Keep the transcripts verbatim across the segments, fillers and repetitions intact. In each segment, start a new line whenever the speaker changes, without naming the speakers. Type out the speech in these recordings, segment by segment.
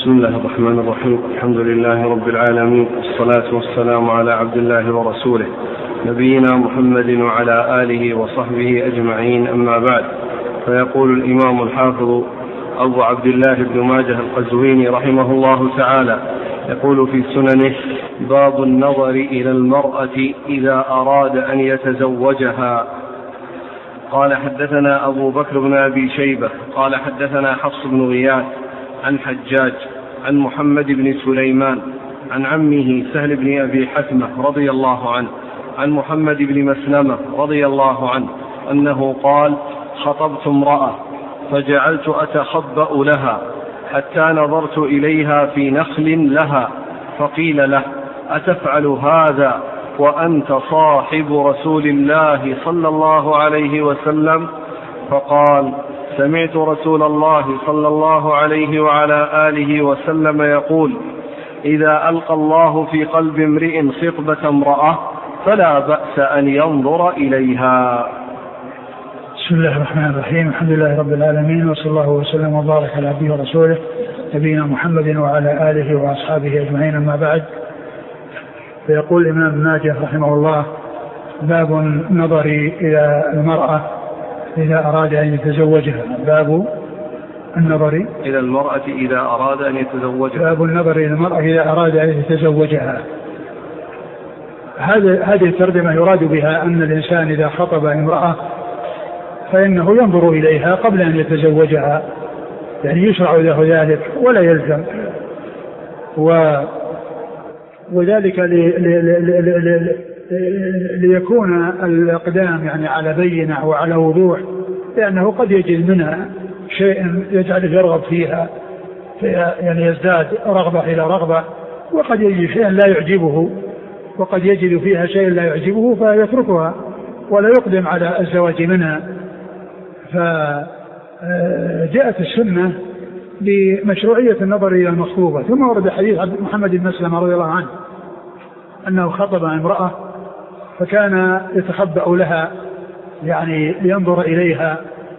بسم الله الرحمن الرحيم. الحمد لله رب العالمين، والصلاة والسلام على عبد الله ورسوله نبينا محمد وعلى آله وصحبه أجمعين، أما بعد. فيقول الإمام الحافظ أبو عبد الله بن ماجه القزويني رحمه الله تعالى، يقول في سننه: باب النظر إلى المرأة إذا أراد أن يتزوجها. قال: حدثنا أبو بكر بن أبي شيبة قال حدثنا حفص بن غياث عن حجاج عن محمد بن سليمان عن عمه سهل بن أبي حثمة رضي الله عنه عن محمد بن مسلمة رضي الله عنه أنه قال: خطبت امرأة فجعلت أتخبأ لها حتى نظرت إليها في نخل لها، فقيل له: أتفعل هذا وأنت صاحب رسول الله صلى الله عليه وسلم؟ فقال: سمعت رسول الله صلى الله عليه وعلى آله وسلم يقول: إذا ألقى الله في قلب امرئ خطبة امرأة فلا بأس أن ينظر إليها.
بسم الله الرحمن الرحيم. الحمد لله رب العالمين، وصلى الله وسلم وبارك على عبده ورسوله نبينا محمد وعلى آله وأصحابه أجمعين، أما بعد. فيقول الإمام ابن ماجه رحمه الله: باب النظر إلى المرأة إذا أراد أن يتزوجها. باب النظر
إلى المرأة إذا أراد أن يتزوجها.
باب النظر إلى المرأة إذا أراد أن يتزوجها. هذه الترجمة يراد بها أن الإنسان إذا خطب امرأة فإنه ينظر إليها قبل أن يتزوجها، يعني يشرع له ذلك ولا يلزم، و وذلك لي لي لي لي لي ليكون الإقدام يعني على بينة وعلى وضوح، لأنه قد يجد منها شيء يجعله يرغب فيها، يعني يزداد رغبة إلى رغبة، وقد يجد شيء لا يعجبه، وقد يجد فيها شيء لا يعجبه فيتركها ولا يقدم على الزواج منها. فجاءت السنة بمشروعية النظر إلى المخطوبة. ثم ورد حديث محمد بن مسلمة رضي الله عنه أنه خطب امرأة فكان يتخبأ لها يعني لينظر إليها،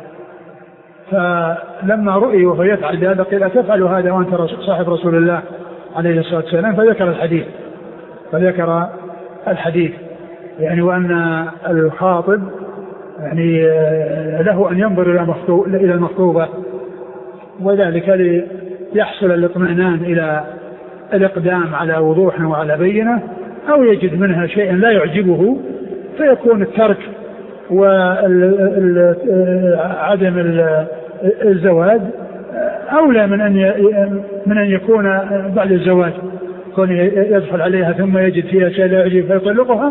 فلما رؤي وهو يفعل ذلك قيل: أتفعل هذا وأنت صاحب رسول الله عليه الصلاة والسلام؟ فذكر الحديث فذكر الحديث يعني وأن الخاطب يعني له أن ينظر إلى المخطوبة، وذلك ليحصل الاطمئنان إلى الإقدام على وضوح وعلى بينة، أو يجد منها شيء لا يعجبه فيكون الترك وعدم الزواج أولى من أن من أن يكون بعد الزواج، كون يدخل عليها ثم يجد فيها شيء لا يعجبه فيطلقها.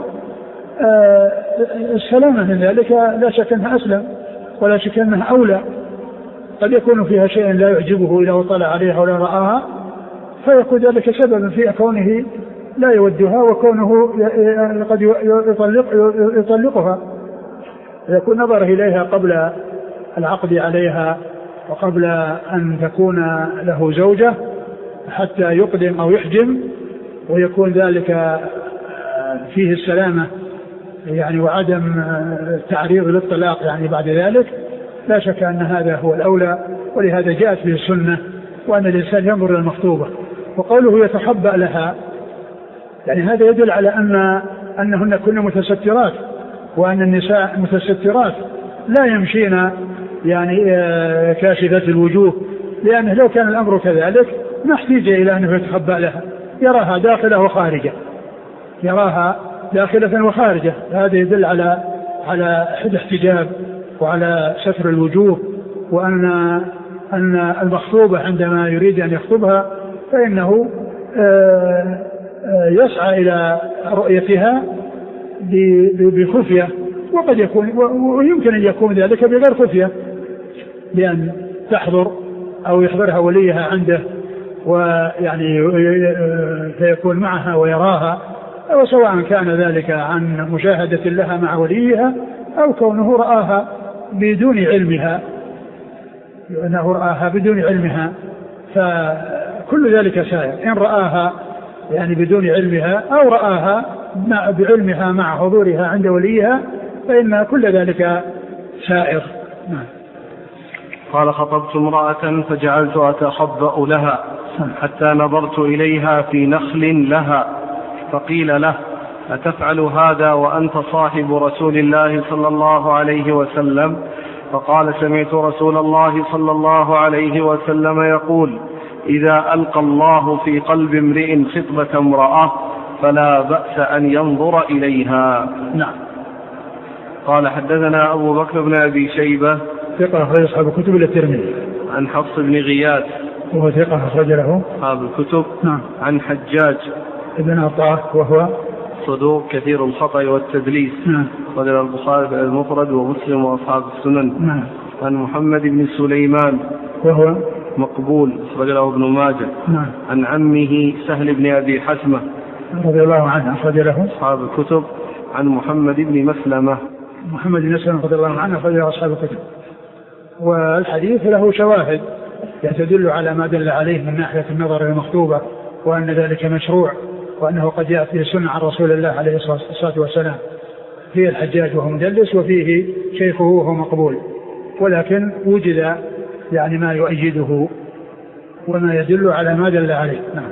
السلامة من ذلك لا شك أنها أسلم ولا شك أنها أولى. قد يكون فيها شيء لا يعجبه إذا اطلع عليها ولا رآها، فيكون ذلك سببا في كونه لا يودها وكونه قد يطلق يطلقها. يكون نظره إليها قبل العقد عليها وقبل أن تكون له زوجة حتى يقدم أو يحجم، ويكون ذلك فيه السلامة يعني وعدم التعريض للطلاق يعني بعد ذلك. لا شك أن هذا هو الأولى، ولهذا جاءت به السنة وأن الإنسان ينظر إلى المخطوبة. وقوله يتخبأ لها يعني هذا يدل على أن أنهن كن متسترات، وأن النساء متسترات لا يمشين يعني كاشفات الوجوه، لأنه لو كان الأمر كذلك ما احتاج إلى أنه يتخبأ لها، يراها داخلة وخارجة، يراها داخلة وخارجة. هذا يدل على على الاحتجاب وعلى ستر الوجوه، وأن أن المخطوبة عندما يريد أن يخطبها فإنه يسعى إلى رؤيتها بخفية، وقد يكون ويمكن أن يكون ذلك بغير خفية، بأن تحضر أو يحضرها وليها عنده ويعني فيكون معها ويراها، وسواء كان ذلك عن مشاهدة لها مع وليها أو كونه رآها بدون علمها أنه رآها بدون علمها، فكل ذلك سائر. إن رآها يعني بدون علمها أو رآها بعلمها مع حضورها عند وليها فإن كل ذلك سائر.
قال: خطبت امرأة فجعلت أتخبأ لها حتى نظرت إليها في نخل لها، فقيل له: أتفعل هذا وأنت صاحب رسول الله صلى الله عليه وسلم؟ فقال: سمعت رسول الله صلى الله عليه وسلم يقول: إذا ألقى الله في قلب امرئ خطبة امرأة فلا بأس أن ينظر إليها.
نعم.
قال: حدثنا أبو بكر بن أبي شيبة
ثقة أخرج أصحاب الكتب إلا الترمذي.
عن حفص بن غياث
وهو ثقة أخرج له
أصحاب الكتب.
نعم.
عن حجاج
ابن عطاء وهو
صدوق كثير الخطأ والتدليس.
نعم.
وذكر البخاري في المفرد ومسلم وأصحاب السنن.
نعم.
عن محمد بن سليمان
وهو
مقبول أخرج له ابن ماجه.
نعم.
عن عمه سهل بن أبي حسمة
رضي الله عنه أخرج له
أصحاب الكتب. عن محمد بن مسلمة
محمد بن مسلمة رضي الله عنه أخرج له أصحاب الكتب. والحديث له شواهد تدل على ما دل عليه من ناحية النظر المخطوبة، وأن ذلك مشروع، وأنه قد يأتي السنة عن رسول الله عليه الصلاة والسلام. فيه الحجاج وهو مدلس، وفيه شيخه وهو مقبول، ولكن وجد يعني ما يؤيده وما يدل على ما دل عليه. نعم.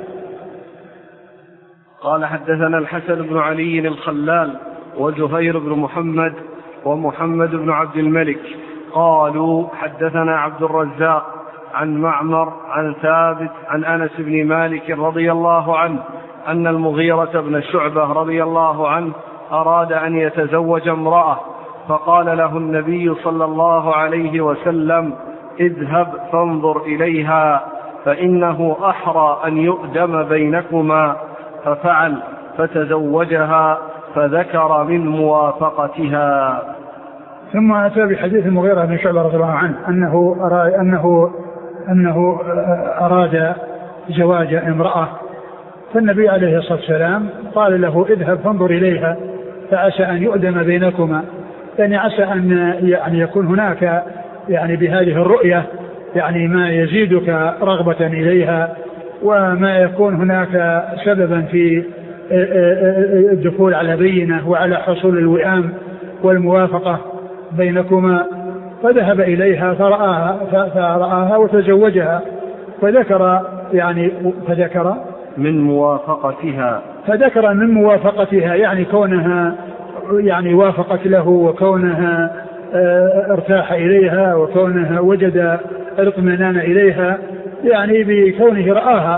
قال: حدثنا الحسن بن علي الخلال وزهير بن محمد ومحمد بن عبد الملك قالوا: حدثنا عبد الرزاق عن معمر عن ثابت عن أنس بن مالك رضي الله عنه أن المغيرة بن شعبة رضي الله عنه أراد أن يتزوج امرأة، فقال له النبي صلى الله عليه وسلم: اذهب فانظر إليها فإنه أحرى أن يؤدم بينكما. ففعل فتزوجها، فذكر من موافقتها.
ثم أتى بحديث المغيرة بن شعبة رضي الله عنه أنه أراد, أنه أنه أراد زواج امرأة، فالنبي عليه الصلاة والسلام قال له: اذهب فانظر إليها فعسى أن يؤدم بينكما، يعني عسى أن يعني يكون هناك يعني بهذه الرؤية يعني ما يزيدك رغبة إليها، وما يكون هناك سببا في الدخول على بينة وعلى حصول الوئام والموافقة بينكما. فذهب إليها فرآها, فرآها وتزوجها، فذكر يعني فذكر
من موافقتها
فذكر من موافقتها يعني كونها يعني وافقت له، وكونها ارتاح إليها، وكونها وجد الاطمئنان إليها، يعني بكونه رآها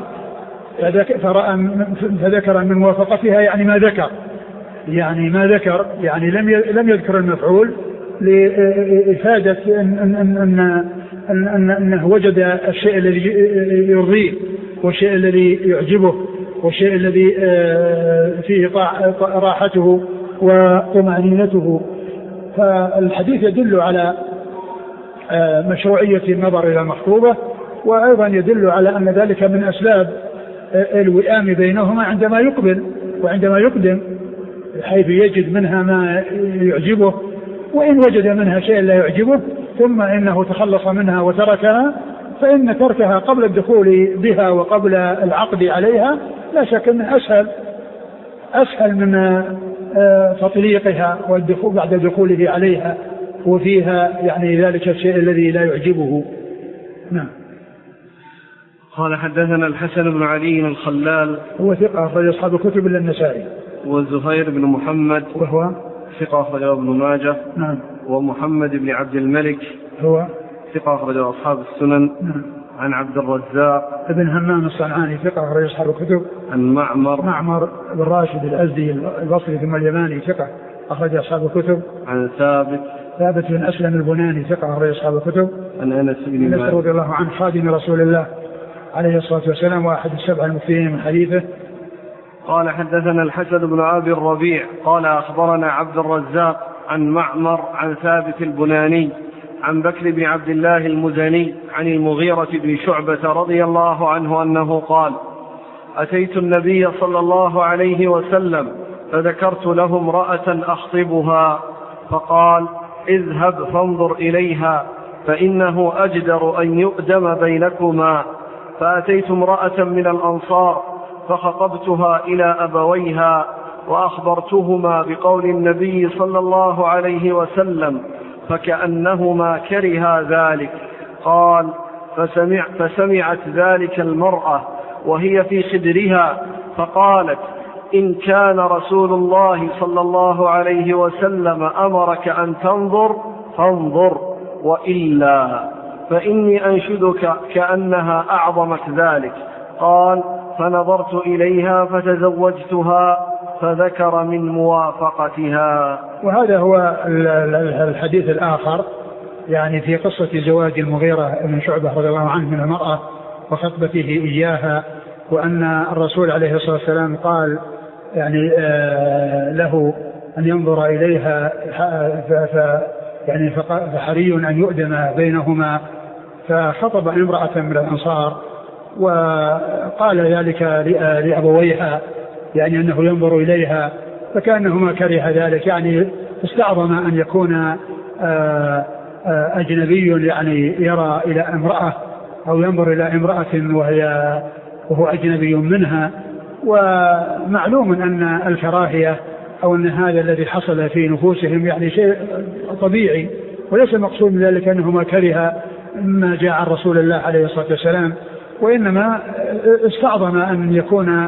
فذكر من موافقتها يعني ما ذكر يعني ما ذكر يعني لم لم يذكر المفعول لإفادة أن أن أن أن أن أنه وجد الشيء الذي يرضيه، والشيء الذي يعجبه، والشيء الذي فيه راحته وطمأنينته. فالحديث يدل على مشروعية النظر إلى المخطوبة، وأيضا يدل على أن ذلك من أسباب الوئام بينهما عندما يقبل وعندما يقدم، حيث يجد منها ما يعجبه، وإن وجد منها شيء لا يعجبه ثم إنه تخلص منها وتركها، فإن تركها قبل الدخول بها وقبل العقد عليها لا شك أنه أسهل أسهل من تطليقها والدخول بعد دخوله عليها وفيها يعني ذلك الشيء الذي لا يعجبه. نعم.
قال: حدثنا الحسن بن علي الخلال
هو ثقة أخرج أصحاب الكتب إلا النسائي.
وزهير بن محمد
وهو
ثقة أخرج ابن ماجه.
نعم.
ومحمد بن عبد الملك
هو
ثقة أخرج أصحاب السنن.
نعم.
عن عبد الرزاق
ابن همام الصنعاني ثقة أخرج أصحاب الكتب.
عن معمر
معمر بن راشد الأزدي البصري ثم اليماني ثقة أخرج أصحاب الكتب.
عن ثابت
ثابت بن أسلم البناني ثقة أخرج أصحاب الكتب.
عن أنس بن مالك
رضي الله عنه خادم رسول الله عليه الصلاة والسلام وأحد السبع المكثرين من حديثه.
قال: حدثنا الحسن بن أبي الربيع قال: أخبرنا عبد الرزاق عن معمر عن ثابت البناني عن بكر بن عبد الله المزني عن المغيرة بن شعبة رضي الله عنه أنه قال: أتيت النبي صلى الله عليه وسلم فذكرت له امرأة أخطبها، فقال: اذهب فانظر إليها فإنه أجدر أن يؤدم بينكما. فأتيت امرأة من الأنصار فخطبتها إلى أبويها وأخبرتهما بقول النبي صلى الله عليه وسلم، فكأنهما كرها ذلك. قال: فسمع فسمعت ذلك المرأة وهي في خدرها فقالت: إن كان رسول الله صلى الله عليه وسلم أمرك أن تنظر فانظر، وإلا فإني أنشدك كأنها أعظمت ذلك. قال: فنظرت إليها فتزوجتها، فذكر من موافقتها.
وهذا هو الحديث الآخر يعني في قصة زواج المغيرة بن شعبة رضي الله عنه من المرأة وخطبته إياها، وأن الرسول عليه الصلاة والسلام قال يعني آه له أن ينظر إليها، يعني فحري أن يؤدم بينهما، فخطب امرأة من الأنصار وقال ذلك لأبويها يعني أنه ينظر إليها، فكأنهما كره ذلك، يعني استعظم أن يكون أجنبي يعني يرى إلى امرأة أو ينظر إلى امرأة وهي وهو أجنبي منها. ومعلوم أن الكراهية أو أن هذا الذي حصل في نفوسهم يعني شيء طبيعي، وليس مقصود من ذلك أنه ما كره ما جاء عن رسول الله عليه الصلاة والسلام، وإنما استعظم أن يكون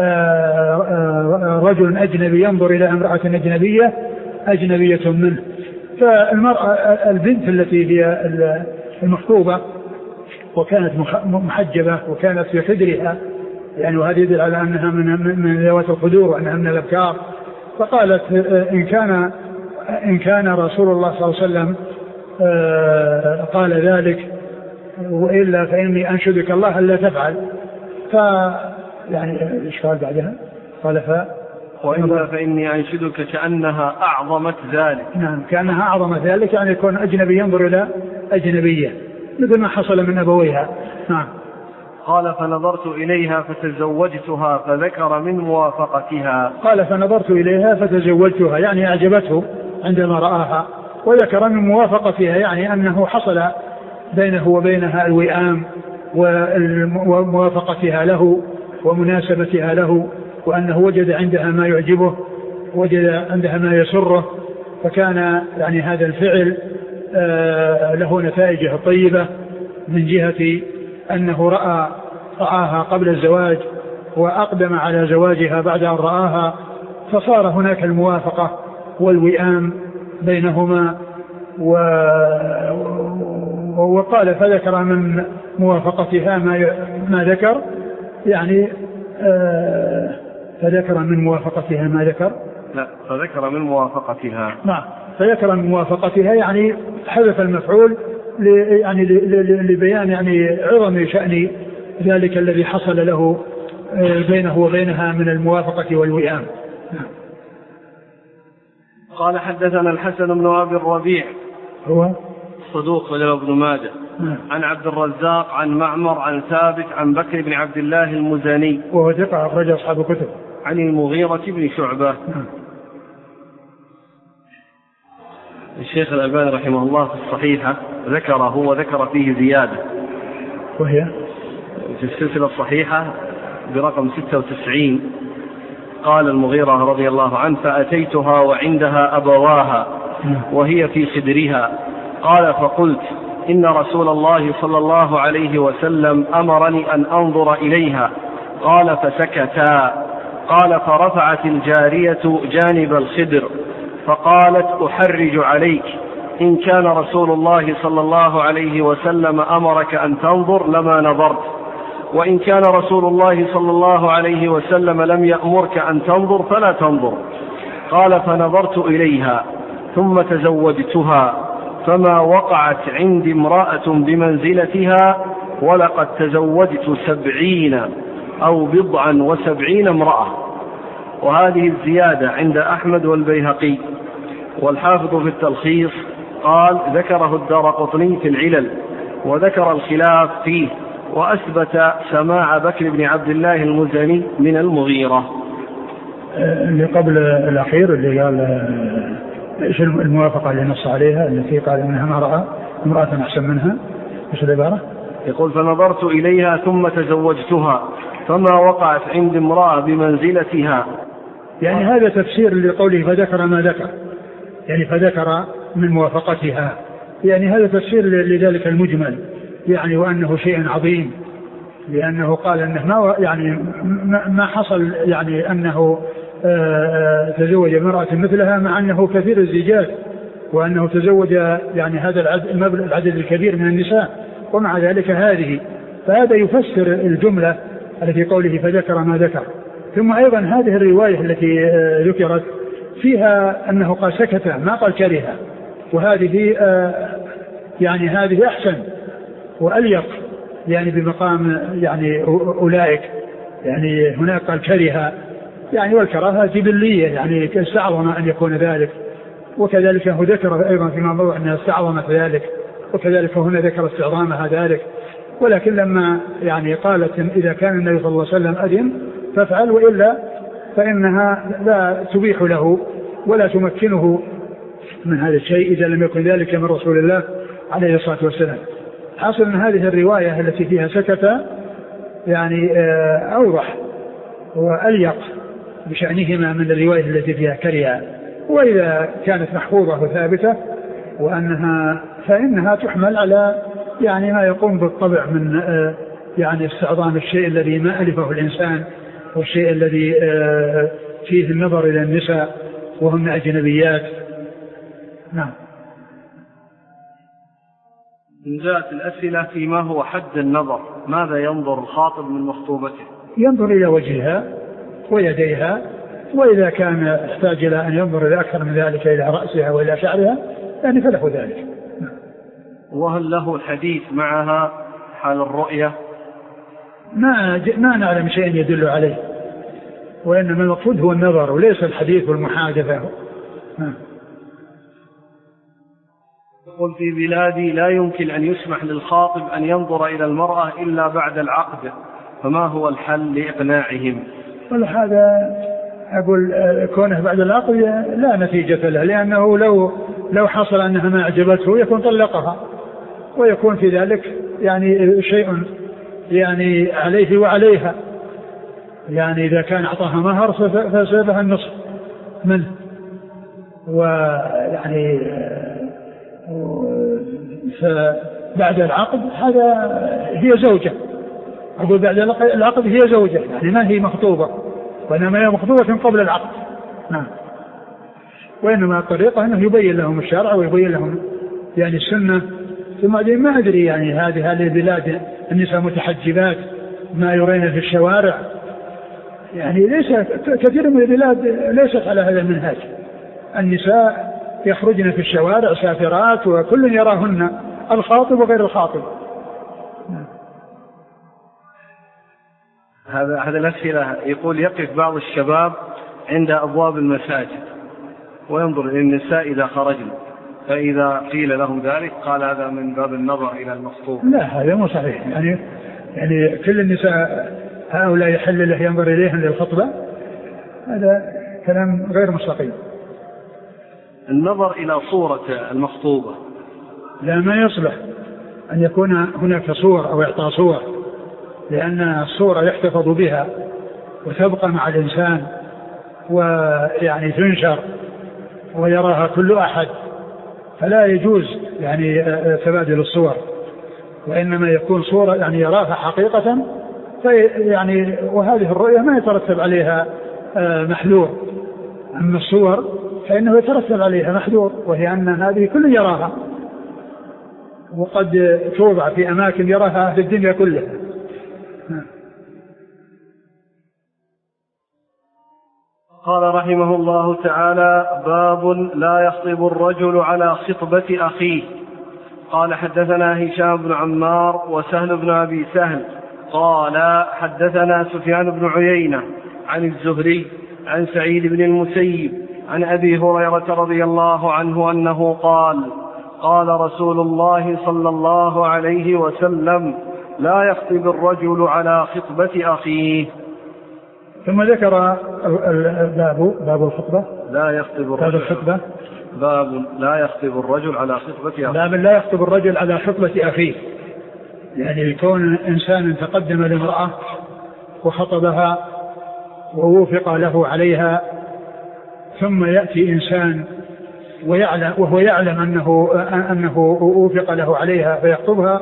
رجل أجنبي ينظر إلى امرأة أجنبية أجنبية منه. فالمرأة البنت التي هي المخطوبة وكانت محجبة وكانت في خدرها يعني، وهذا يدل على أنها من من ذوات الخدور وأنها من الأبكار، فقالت: إن كان إن كان رسول الله صلى الله عليه وسلم قال ذلك وإلا فإني أنشدك الله ألا تفعل. ف يعني إيش قال بعدها؟ قال ف
وإلا فإني أنشدك كأنها أعظمت ذلك.
نعم، كأنها أعظمت ذلك، يعني يكون أجنبي ينظر إلى أجنبية مثل ما حصل من أبويها. نعم.
قال: فنظرت إليها فتزوجتها، فذكر من موافقتها.
قال: فنظرت إليها فتزوجتها، يعني أعجبته عندما رآها، وذكر من موافقتها يعني أنه حصل بينه وبينها الوئام وموافقتها له ومناسبتها له، وأنه وجد عندها ما يعجبه، وجد عندها ما يسره، فكان يعني هذا الفعل له نتائجه الطيبة من جهة أنه رأى رآها قبل الزواج وأقدم على زواجها بعد أن رآها، فصار هناك الموافقة والوئام بينهما. وقال: فذكر من موافقتها ما ما ذكر، يعني فذكر من موافقتها ما ذكر
لا فذكر من موافقتها
نعم فذكر من موافقتها يعني حذف المفعول يعني لبيان يعني عظم شأن ذلك الذي حصل له بينه وبينها من الموافقة والوئام.
قال: حدثنا الحسن بن أبي الربيع
هو
صدوق وله ابن ماجه عن عبد الرزاق عن معمر عن ثابت عن بكر بن عبد الله المزني
وهو ثقة أخرج أصحاب الكتب
عن المغيرة بن شعبة. الشيخ الألباني رحمه الله في الصحيحة ذكره وذكر فيه زيادة،
وهي
في السلسلة الصحيحة برقم ستة وتسعين قال المغيرة رضي الله عنه: فأتيتها وعندها أبواها وهي في خدرها. قال: فقلت: إن رسول الله صلى الله عليه وسلم أمرني أن أنظر إليها. قال: فسكتا. قال: فرفعت الجارية جانب الخدر فقالت: أحرج عليك، إن كان رسول الله صلى الله عليه وسلم أمرك أن تنظر لما نظرت، وإن كان رسول الله صلى الله عليه وسلم لم يأمرك أن تنظر فلا تنظر. قال: فنظرت إليها ثم تزوجتها، فما وقعت عندي امرأة بمنزلتها، ولقد تزوجت سبعين أو بضعا وسبعين امرأة. وهذه الزيادة عند أحمد والبيهقي. والحافظ في التلخيص قال: ذكره الدارقطني في العلل وذكر الخلاف فيه، وأثبت سماع بكر بن عبد الله المزني من المغيرة.
اللي قبل الأخير اللي قال إيش الموافقة اللي نص عليها التي قال إنها ما رأى امرأة أحسن منها، إيش العبارة؟
يقول: فنظرت إليها ثم تزوجتها، فما وقعت عند امرأة بمنزلتها.
يعني هذا تفسير لقوله فذكر ما ذكر، يعني فذكر من موافقتها، يعني هذا تفسير لذلك المجمل، يعني وأنه شيء عظيم، لأنه قال أنه ما يعني ما حصل يعني أنه تزوج امرأة مثلها، مع أنه كثير الزيجات، وأنه تزوج يعني هذا العدد الكبير من النساء، ومع ذلك هذه. فهذا يفسر الجملة التي قوله فذكر ما ذكر. ثم أيضا هذه الرواية التي ذكرت فيها أنه قال سكت ما قال كره، وهذه يعني هذه أحسن وأليق يعني بمقام يعني أولئك. يعني هناك قال كره يعني، والكراهة جبلية يعني استعظم أن يكون ذلك، وكذلك هو ذكر أيضا في موضوع أنها استعظمت ذلك، وكذلك هنا ذكر استعظامها ذلك. ولكن لما يعني قالت إذا كان النبي صلى الله عليه وسلم أذن فافعل، وإلا فإنها لا تبيح له ولا تمكنه من هذا الشيء إذا لم يكن ذلك من رسول الله عليه الصلاة والسلام. حاصل أن هذه الرواية التي فيها سكت يعني أوضح وأليق بشأنهما من الرواية التي فيها كره. وإذا كانت محفوظة وثابتة وأنها فإنها تحمل على يعني ما يقوم بالطبع من يعني استعظام الشيء الذي ما ألفه الإنسان، والشيء الذي فيه النظر إلى النساء وهم أجنبيات. نعم.
إن جاءت الأسئلة فيما هو حد النظر، ماذا ينظر الخاطب من مخطوبته؟
ينظر إلى وجهها ويديها، وإذا كان احتاج إلى أن ينظر إلى أكثر من ذلك إلى رأسها وإلى شعرها يعني فله ذلك.
وهل له الحديث معها حال الرؤية؟
ما ما نعلم شيء يدل عليه، وإنما المقصود هو النظر وليس الحديث والمحادثة.
يقول في بلادي لا يمكن أن يسمح للخاطب أن ينظر إلى المرأة إلا بعد العقد، فما هو الحل لإقناعهم؟
هذا أقول كونه بعد العقد لا نتيجة له، لأنه لو لو حصل أنها ما أعجبته يكون طلقها، ويكون في ذلك يعني شيء يعني عليه وعليها. يعني إذا كان أعطاها مهر فسيبها النصف منه، ويعني فبعد العقد هذا هي زوجة. أقول بعد العقد هي زوجة يعني ما هي مخطوبة، وإنما هي مخطوبة قبل العقد. نعم. وإنما الطريقة أنه يبين لهم الشرع ويبين لهم يعني السنة. ثم ما أدري يعني هذه هذه البلاد النساء متحجبات ما يرين في الشوارع، يعني ليس كثير من البلاد ليست على هذا المنهج. النساء يخرجن في الشوارع سافرات وكل يراهن، الخاطب وغير الخاطب.
هذا هذا الأسئلة يقول يقف بعض الشباب عند أبواب المساجد وينظر إلى النساء إذا خرجن، فإذا قيل لهم ذلك قال هذا من باب النظر إلى المخطوب.
لا هذا مو صحيح. يعني يعني كل النساء هؤلاء يحل له ينظر إليهن للخطبة، هذا كلام غير مستقيم.
النظر إلى صورة المخطوبة
لا ما يصلح أن يكون هناك صور أو إعطاء صور، لأن الصورة يحتفظ بها وتبقى مع الإنسان ويعني تنشر ويراها كل أحد، فلا يجوز يعني تبادل الصور، وإنما يكون صورة يعني يراها حقيقة. يعني وهذه الرؤية ما يترتب عليها محذور. أما الصور فإنه يترتب عليها محذور، وهي أن هذه كل يراها، وقد توضع في أماكن يراها في الدنيا كلها.
قال رحمه الله تعالى: باب لا يخطب الرجل على خطبة أخيه. قال حدثنا هشام بن عمار وسهل بن أبي سهل قال حدثنا سفيان بن عيينة عن الزهري عن سعيد بن المسيب عن أبي هريرة رضي الله عنه أنه قال: قال رسول الله صلى الله عليه وسلم: لا يخطب الرجل على خطبة أخيه.
ثم ذكر الباب باب الخطبة
لا يخطب الرجل
الخطبة
باب لا يخطب الرجل على خطبة أخيه.
باب لا يخطب الرجل على خطبة أخيه، يعني يكون إنسان تقدم لامرأة وخطبها ووفق له عليها، ثم يأتي إنسان ويعلم وهو يعلم أنه أنه وفق له عليها فيخطبها،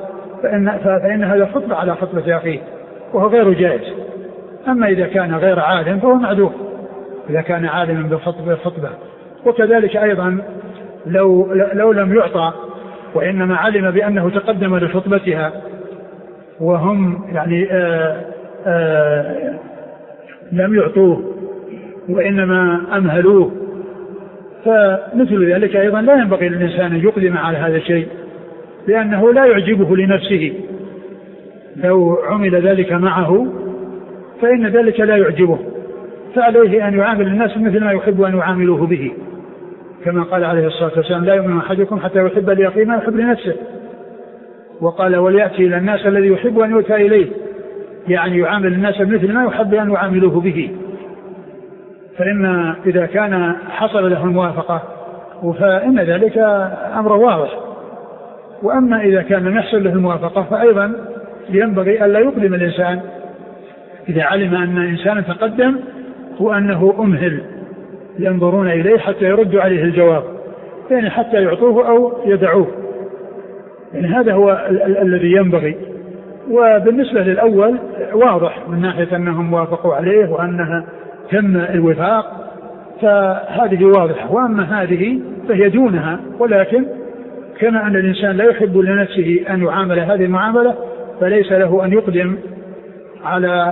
فإن, فإن هذا خطبة على خطبة أخيه وهو غير جائز. أما إذا كان غير عالم فهو معذور إذا كان عالما بالخطبة. وكذلك أيضا لو, لو لم يعطى وإنما علم بأنه تقدم لخطبتها وهم يعني آآ آآ لم يعطوه وإنما أمهلوه، فمثل ذلك أيضا لا ينبغي للإنسان أن يقدم على هذا الشيء لأنه لا يعجبه لنفسه. لو عمل ذلك معه فإن ذلك لا يعجبه، فعليه أن يعامل الناس مثل ما يحب أن يعاملوه به، كما قال عليه الصلاة والسلام لا يؤمن أحدكم حتى يحب لأخيه ما يحب لنفسه. وقال وليأتي إلى الناس الذي يحب أن يؤتى إليه، يعني يعامل الناس مثل ما يحب أن يعاملوه به. فإن إذا كان حصل له الموافقة فإن ذلك أمر واضح. وأما إذا كان لم يحصل له الموافقة فأيضا ينبغي أن لا يقدم الإنسان إذا علم أن إنسانا تقدم وأنه أمهل ينظرون إليه حتى يردوا عليه الجواب، يعني حتى يعطوه أو يدعوه. يعني هذا هو ال- ال- الذي ينبغي. وبالنسبة للأول واضح من ناحية أنهم وافقوا عليه وأنها تم الوفاق فهذه واضحة. وأما هذه فهي دونها، ولكن كما أن الإنسان لا يحب لنفسه أن يعامل هذه المعاملة فليس له أن يقدم على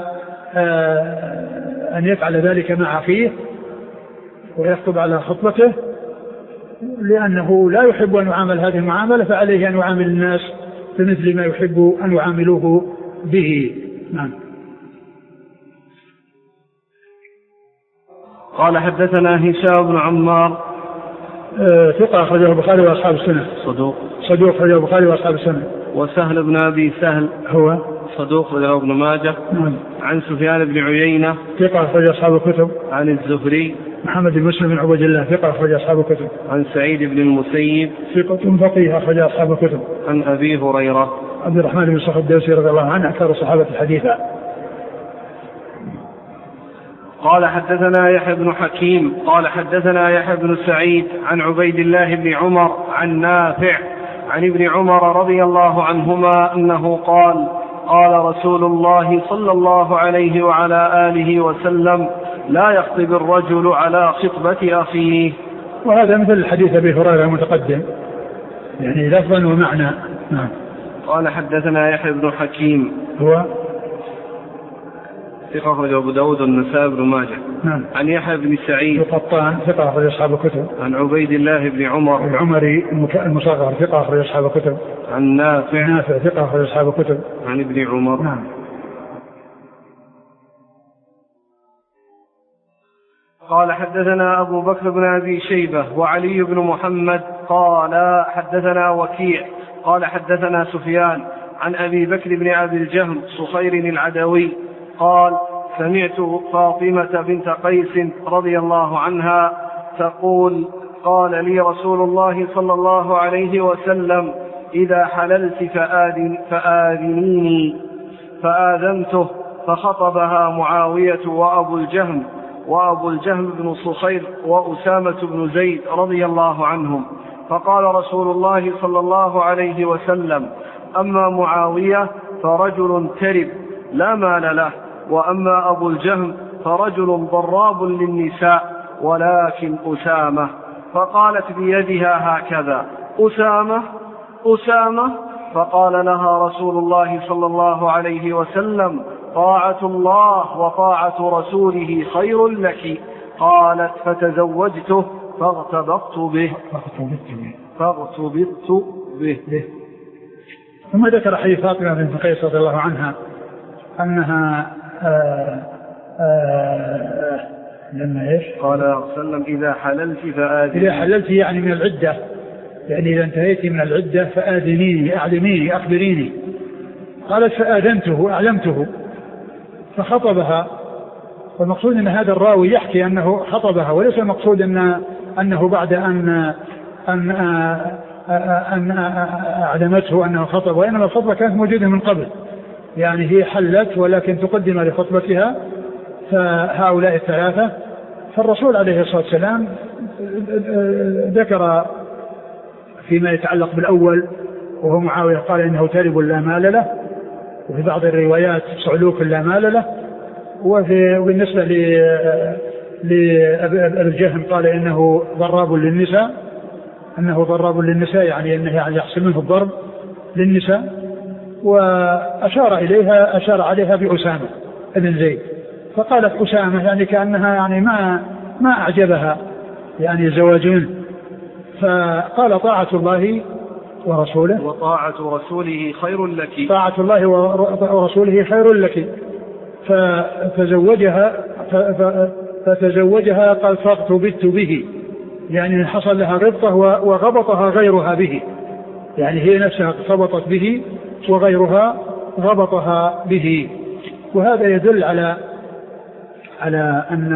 أن يفعل ذلك مع أخيه ويخطب على خطبته لأنه لا يحب أن يعامل هذه المعاملة، فعليه أن يعامل الناس بمثل ما يحب أن يعاملوه به. نعم.
قال حدثنا هشام بن عمار
ثقة أخرجه البخاري وأصحاب السنة.
صدوق
صدوق أخرجه البخاري وأصحاب السنة.
وسهل بن أبي سهل
هو
صدوق أخرجه ابن ماجه.
نعم.
عن سفيان بن عيينة
ثقة أخرج أصحاب الكتب.
عن الزهري
محمد بن مسلم بن عبد الله ثقة أخرج أصحاب الكتب.
عن سعيد بن المسيب
ثقة فقيه أخرج أصحاب الكتب.
عن أبي هريرة
عبد الرحمن بن صخر الدوسي رضي الله عنه أكثر الصحابة حديثا.
قال حدثنا يحيى بن حكيم قال حدثنا يحيى بن سعيد عن عبيد الله بن عمر عن نافع عن ابن عمر رضي الله عنهما أنه قال قال رسول الله صلى الله عليه وعلى آله وسلم لا يخطب الرجل على خطبة أخيه.
وهذا مثل الحديث أبي هريرة المتقدم يعني لفظا ومعنى. نعم.
قال حدثنا يحيى بن حكيم
هو
ثقة أخرجه أبو داود والنسائي بن ماجه.
نعم.
عن يحيى بن سعيد
القطان ثقة أخرج أصحاب الكتب.
عن عبيد الله بن عمر
العمري المصغر ثقة أخرج أصحاب الكتب.
عن نافع
نافع ثقة أخرج أصحاب الكتب.
عن ابن عمر.
نعم.
قال حدثنا أبو بكر بن أبي شيبة وعلي بن محمد قال حدثنا وكيع قال حدثنا سفيان عن أبي بكر بن أبي الجهم صخير العدوي قال سمعت فاطمة بنت قيس رضي الله عنها تقول قال لي رسول الله صلى الله عليه وسلم إذا حللت فآذن فآذنيني فآذنته فخطبها معاوية وأبو الجهم وأبو الجهم بن صخير وأسامة بن زيد رضي الله عنهم. فقال رسول الله صلى الله عليه وسلم أما معاوية فرجل ترب لا مال له، وأما أبو الجهم فرجل ضراب للنساء ولكن أسامة. فقالت بيدها هكذا أسامة أسامة. فقال لها رسول الله صلى الله عليه وسلم طاعة الله وطاعة رسوله خير لك. قالت فتزوجته فاغتبطت به فاغتبطت به.
ثم ذكر حديث فاطمة بنت قيس رضي الله عنها أنها آآ آآ لما إيش
قال صلى الله عليه وسلم إذا حللت فآذنيني.
إذا حللت يعني من العدة، يعني إذا انتهيت من العدة فآذنيني أعلميني أخبريني. قالت فآذنته أعلمته فخطبها. والمقصود أن هذا الراوي يحكي أنه خطبها، وليس المقصود أن أنه بعد أن أن أن أعلمته أنه خطب، وإنما الخطبة كانت موجودة من قبل، يعني هي حلت ولكن تقدم لخطبتها فهؤلاء الثلاثة. فالرسول عليه الصلاة والسلام ذكر فيما يتعلق بالأول وهو معاوية قال إنه ترب لا مال له، وفي بعض الروايات صعلوك لا مال له. وفي بالنسبة لأبي الجهم قال إنه ضراب للنساء، أنه ضراب للنساء يعني أنه يعني يحصل منه الضرب للنساء. وأشار إليها أشار عليها بأسامة ابن زيد، فقالت أسامة يعني كأنها يعني ما ما أعجبها يعني زواجين، فقال طاعة الله ورسوله
وطاعة رسوله خير لك،
طاعة الله ورسوله خير لك. فتزوجها فتزوجها قال فاغتبت به، يعني حصل لها ربطة وغبطها غيرها به، يعني هي نفسها ارتبطت به وغيرها غبطها به. وهذا يدل على على أن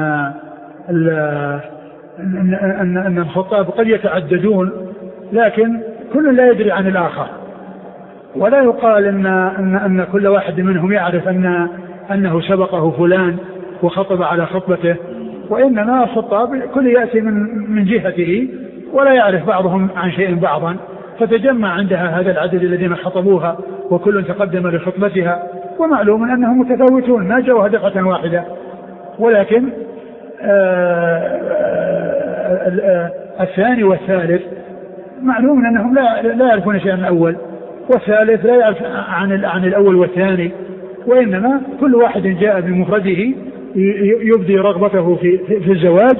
أن أن الخطاب قد يتعددون، لكن كل لا يدري عن الآخر، ولا يقال أن أن أن كل واحد منهم يعرف أن أنه سبقه فلان وخطب على خطبته، وإنما الخطاب كل يأتي من من جهته ولا يعرف بعضهم عن شيء بعضا، فتجمع عندها هذا العدد الذين خطبوها وكل تقدم لخطبتها، ومعلوم أنهم متفاوتون ما جاءوا دفعة واحدة. ولكن آآ آآ الثاني والثالث معلوم أنهم لا لا يعرفون شيئا عن الأول، والثالث لا يعرف عن عن الأول والثاني، وإنما كل واحد جاء بمفرده يبدي رغبته في في الزواج،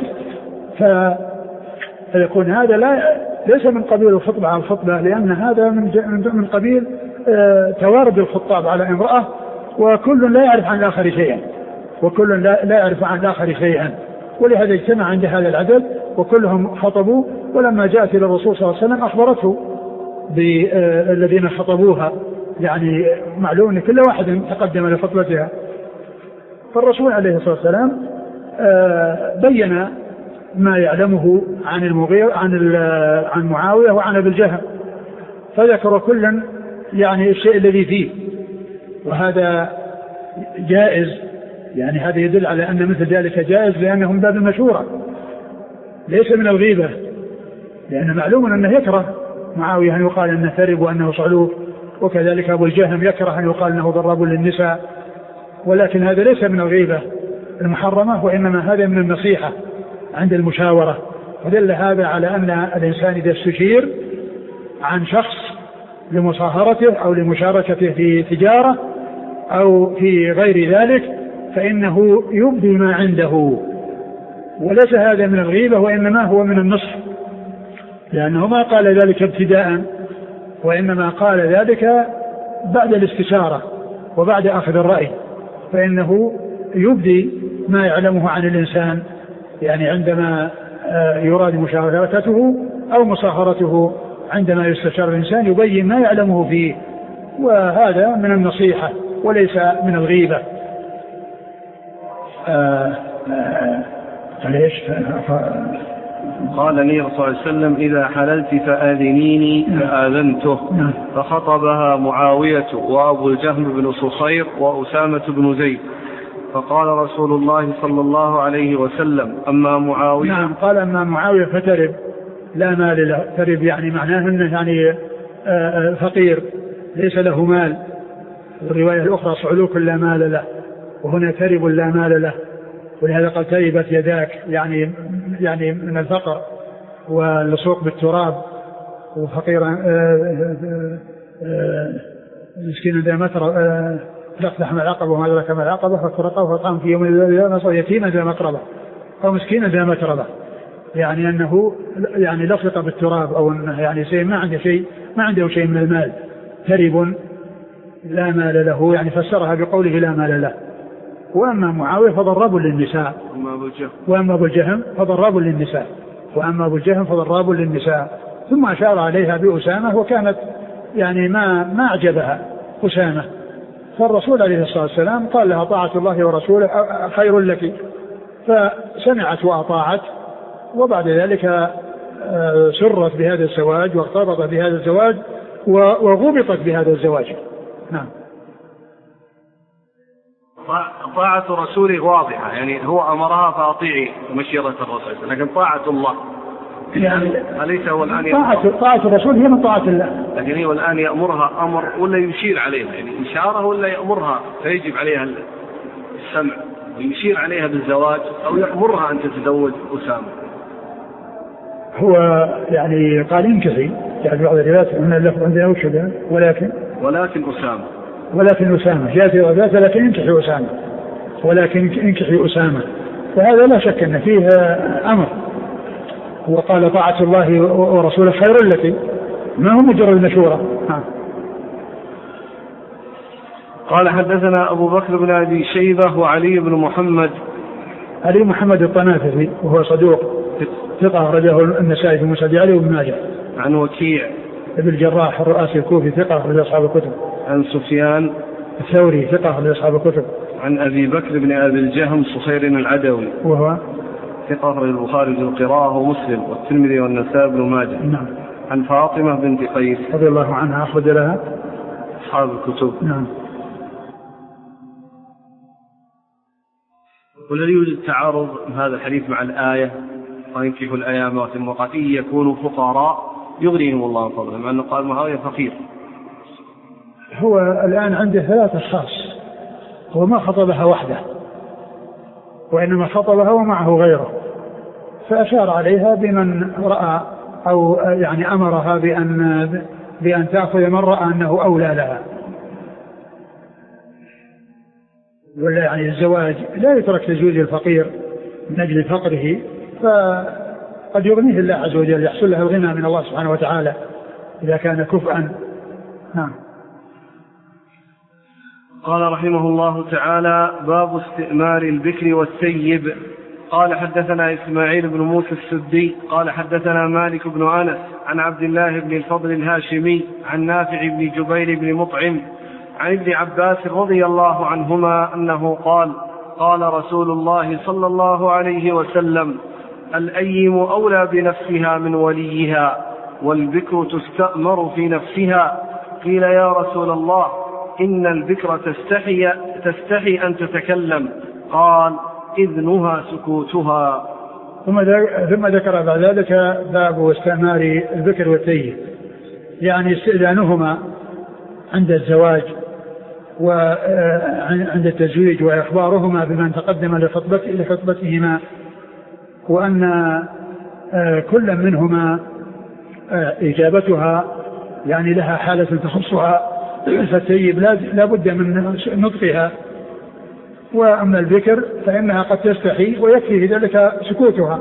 فيكون هذا لا ليس من قبيل الخطبة على الخطبة، لأن هذا من من قبيل توارد الخطاب على امرأة، وكل لا يعرف عن الآخر شيئا وكل لا, لا يعرف عن الآخر شيئا، ولهذا اجتمع عند هذا العدد وكلهم خطبوا. ولما جاءت إلى الرسول صلى الله عليه وسلم أخبرته بالذين خطبوها، يعني معلوم أن كل واحد تقدم لخطبتها. فالرسول عليه الصلاة والسلام بين ما يعلمه عن المغير عن عن معاوية وعن أبي الجهم، فذكر كلا يعني الشيء الذي فيه، وهذا جائز، يعني هذا يدل على أن مثل ذلك جائز، لأنه من باب المشورة ليس من الغيبة، لأن معلوم أنه يكره معاوية أن يقال أنه ثرب وأنه صعلوك، وكذلك أبو الجهم يكره أن يقال أنه ضراب للنساء، ولكن هذا ليس من الغيبة المحرمة، وإنما هذا من النصيحة عند المشاورة. ودل هذا على أن الإنسان إذا استشير عن شخص لمصاهرته أو لمشاركته في تجارة أو في غير ذلك فإنه يبدي ما عنده، وليس هذا من الغيبة وإنما هو من النصح، لأنه ما قال ذلك ابتداء، وإنما قال ذلك بعد الاستشارة وبعد أخذ الرأي، فإنه يبدي ما يعلمه عن الإنسان، يعني عندما يراد مشاركته أو مصاهرته، عندما يستشار الإنسان يبين ما يعلمه فيه، وهذا من النصيحة وليس من الغيبة. آه آه ليش؟
قال النبي صلى الله عليه وسلم إذا حللت فآذنيني فآذنته، فخطبها معاوية وأبو الجهم بن صخير وأسامة بن زيد، فقال رسول الله صلى الله عليه وسلم أما معاوية.
نعم، قال أما معاوية فترب لا مال له. ترب يعني معناه أنه يعني فقير ليس له مال. الرواية الأخرى صعلوك لا مال له، وهنا ترب لا مال له، ولهذا قال تربت يداك، يعني يعني من الفقر واللصوق بالتراب، وفقيرا مسكين ذا متربة لقدح مع العقبة وما أدرك ما العقبة فكرقه فقام في يوم الذي يتيما ذا متربة أو مسكين ذا متربة، يعني أنه يعني لصق بالتراب، أو أنه يعني شيء ما عنده شيء ما عنده شيء من المال. ترب لا مال له، يعني فسرها بقوله لا مال له. وأما معاوية فضراب للنساء، وأما أبو الجهم فضراب للنساء وأما أبو الجهم فضراب للنساء. ثم أشار عليها بأسامة، وكانت يعني ما ما أعجبها أسامة، فالرسول عليه الصلاة والسلام قال لها طاعة الله ورسوله خير لك، فسمعت وأطاعت، وبعد ذلك سرت بهذا الزواج وارتبطت بهذا الزواج وغبطت بهذا الزواج. نعم.
طاعة رسوله واضحة، يعني هو أمرها فأطيعي مشيرة الرسول، لكن طاعة الله
يعني
أليس هو الآن
طاعة, طاعة الرسول هي من طاعة الله،
لكن هو الآن يأمرها أمر ولا يشير عليها، يعني إشارة ولا يأمرها فيجب عليها السمع ويشير عليها بالزواج، أو يأمرها أن تتزوج أسامة؟
هو يعني قال انكحي، يعني بعض الروايات أن اللفظ عندنا وشبه ولكن
ولكن أسامة
ولكن أسامة جاءت روايات لكن انكحي أسامة، ولكن انكحي أسامة، فهذا لا شك أن فيه أمر. وقال طاعة الله ورسوله خير التي، ما هو مجرد مشورة.
قال حدثنا أبو بكر بن أبي شيبة وعلي بن محمد.
علي محمد الطنافسي وهو صدوق ثقة أخرجه النسائي في مسند علي وابن ماجه.
عن وكيع
ابن الجراح الرؤاسي الكوفي ثقة أخرج أصحاب الكتب.
عن سفيان
الثوري ثقة أخرج أصحاب الكتب.
عن أبي بكر بن أبي الجهم صخير العدوي وهو ثقة أخرج البخاري في القراءة ومسلم والترمذي والنسائي بن ماجه.
نعم.
عن فاطمة بنت قيس
رضي الله عنها أخرج لها
أصحاب الكتب.
نعم.
وهل يوجد تعارض هذا الحديث مع الآية وينكحوا الأيام والموقات إن يكونوا فقراء يغنيهم الله فضلا، مع أنه قال معاوية فقير؟
هو الآن عنده ثلاث أشخاص، هو ما خطبها وحده وإنما خطبها ومعه غيره، فأشار عليها بمن رأى أو يعني أمرها بأن بأن تأخذ من رأى أنه أولى لها. ولا يعني الزواج لا يترك تزويج الفقير من أجل فقره، فقد يغنيه الله عز وجل، يحصل له الغنى من الله سبحانه وتعالى إذا كان كفءا. نعم.
قال رحمه الله تعالى: باب استئمار البكر والثيب. قال حدثنا إسماعيل بن موسى السدي قال حدثنا مالك بن أنس عن عبد الله بن الفضل الهاشمي عن نافع بن جبير بن مطعم عن ابن عباس رضي الله عنهما أنه قال: قال رسول الله صلى الله عليه وسلم: الأيم أولى بنفسها من وليها، والبكر تستأمر في نفسها. قيل: يا رسول الله، إن البكر تستحي, تستحي أن تتكلم. قال: إذنها سكوتها.
ثم ذكر بعد ذلك باب استئمار البكر والثيب، يعني استئذانهما عند الزواج وعند التزويج، وإخبارهما بمن تقدم لخطبتهما، وأن كل منهما إجابتها يعني لها حالة تخصها، فالثيب لا بد من نطقها، وأما البكر فإنها قد تستحي ويكفي ذلك سكوتها،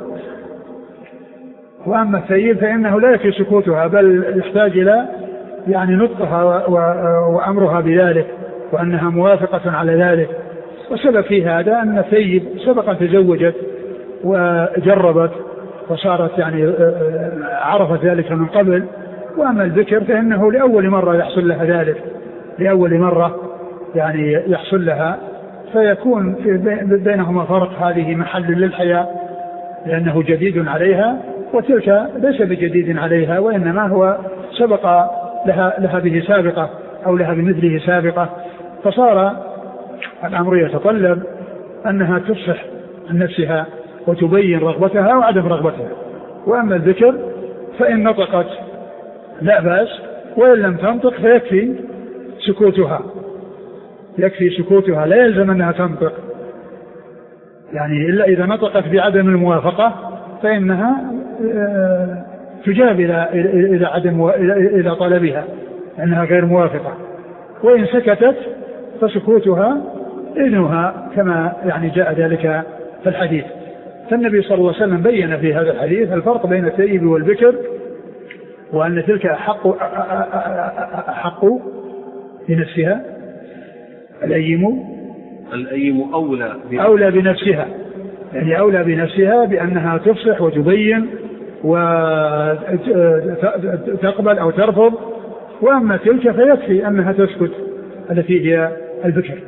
وأما الثيب فإنه لا يكفي سكوتها بل يحتاج إلى يعني نطقها وأمرها بذلك وأنها موافقة على ذلك. وسبب في هذا أن الثيب سبقا تزوجت وجربت وصارت يعني عرفت ذلك من قبل، وأما البكر فإنه لأول مرة يحصل لها ذلك، لأول مرة يعني يحصل لها، فيكون بينهما فرق، هذه محل للحياة لأنه جديد عليها، وتلك ليس بجديد عليها وإنما هو سبق لها, لها به سابقة أو لها بمثله سابقة، فصار الأمر يتطلب أنها تفصح عن نفسها وتبين رغبتها وعدم رغبتها. وأما الذكر فإن نطقت لا بأس، وإن لم تنطق فيكفي سكوتها، يكفي سكوتها، لا يلزم أنها تنطق، يعني إلا إذا نطقت بعدم الموافقة فإنها تجاب إلى إلى عدم إلى طلبها أنها غير موافقة، وإن سكتت فسكوتها إذنها كما يعني جاء ذلك في الحديث. فالنبي صلى الله عليه وسلم بين في هذا الحديث الفرق بين الثيب والبكر، وأن تلك أحق أحق بنفسها، الأيم
الأيم أولى
أولى بنفسها، يعني أولى بنفسها بأنها تفصح وتبين وتقبل أو ترفض، وأما تلك فيكفي أنها تسكت التي هي البكر.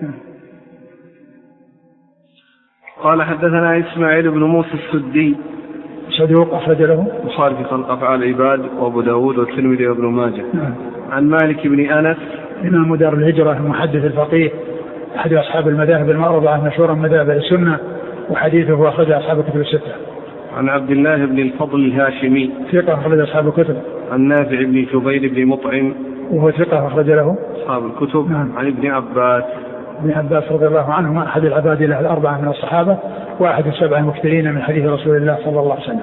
قال حدثنا إسماعيل بن موسى السدي
صدوق أخرج له
البخاري في خلق أفعال العباد وأبو داود والترمذي وابن ماجه.
نعم.
عن مالك بن أنس
إمام دار الهجرة المحدث الفقيه أحد أصحاب المذاهب الأربعة مشهورا مذاهب السنة، وحديثه أخرج أصحاب الكتب الستة.
عن عبد الله بن الفضل الهاشمي
ثقة أخرج أصحاب الكتب.
عن نافع بن جبير بن مطعم
وهو ثقة أخرج له
أصحاب الكتب.
نعم.
عن ابن عباس
ابن عباس رضي الله عنهما أحد العباد له الأربعة من الصحابة وأحد السبع المكثرين من حديث رسول الله صلى الله عليه وسلم.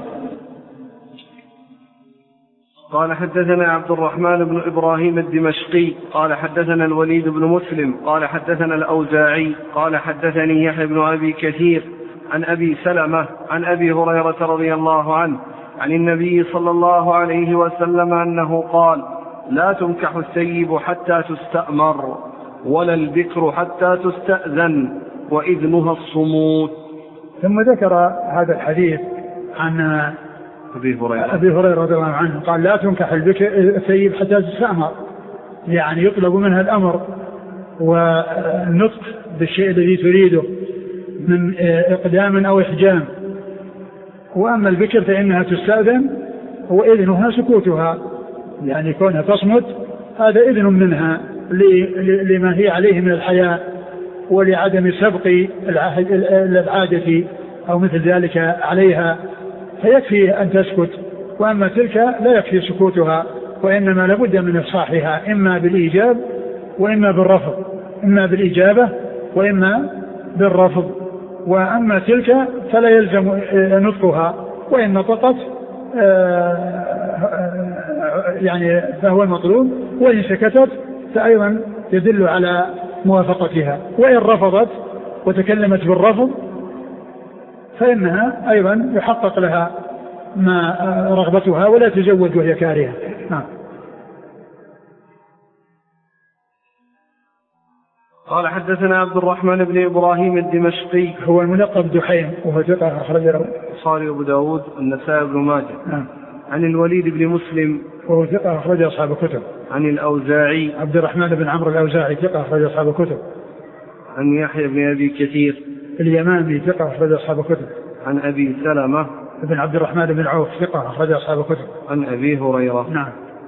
قال حدثنا عبد الرحمن بن إبراهيم الدمشقي قال حدثنا الوليد بن مسلم قال حدثنا الأوزاعي قال حدثني يحيى بن أبي كثير عن أبي سلمة عن أبي هريرة رضي الله عنه عن النبي صلى الله عليه وسلم أنه قال لا تنكح الثيب حتى تستأمر ولا البكر حتى تستأذن وإذنها الصموت.
ثم ذكر هذا الحديث عن
أبي هريرة
أبي هريرة رضي الله عنه قال لا تنكح الثيب حتى تستأمر، يعني يطلب منها الأمر والنطق بالشيء الذي تريده من إقدام أو إحجام. وأما البكر فإنها تستأذن وإذنها سكوتها، يعني كونها تصمت هذا إذن منها لما هي عليه من الحياء ولعدم سبق العادة أو مثل ذلك عليها، فيكفي أن تسكت. وأما تلك لا يكفي سكوتها، وإنما لابد من إفصاحها إما بالإيجاب وإما بالرفض، إما بالإجابة وإما بالرفض. وأما تلك فلا يلزم نطقها، وإن نطقت يعني فهو المطلوب، وإن سكتت فأيضا يدل على موافقتها، وإن رفضت وتكلمت بالرفض فإنها أيضا يحقق لها ما رغبتها ولا تزوج وهي كارهة. نعم.
قال حدثنا عبد الرحمن بن إبراهيم الدمشقي
هو الملقب دحيم وهو ثقة أخرج له
البخاري وأبو داود النسائي بن ماجه.
نعم.
عن الوليد بن مسلم
وهو ثقة أخرج أصحاب الكتب.
عن الأوزاعي
عبد الرحمن بن عمرو الأوزاعي ثقة أخرج أصحاب الكتب.
عن يحيى بن أبي كثير
اليمامي ثقة أخرج أصحاب الكتب.
عن أبي سلمة
بن عبد الرحمن بن عوف ثقة أخرج أصحاب الكتب.
عن أبي هريرة.
نعم.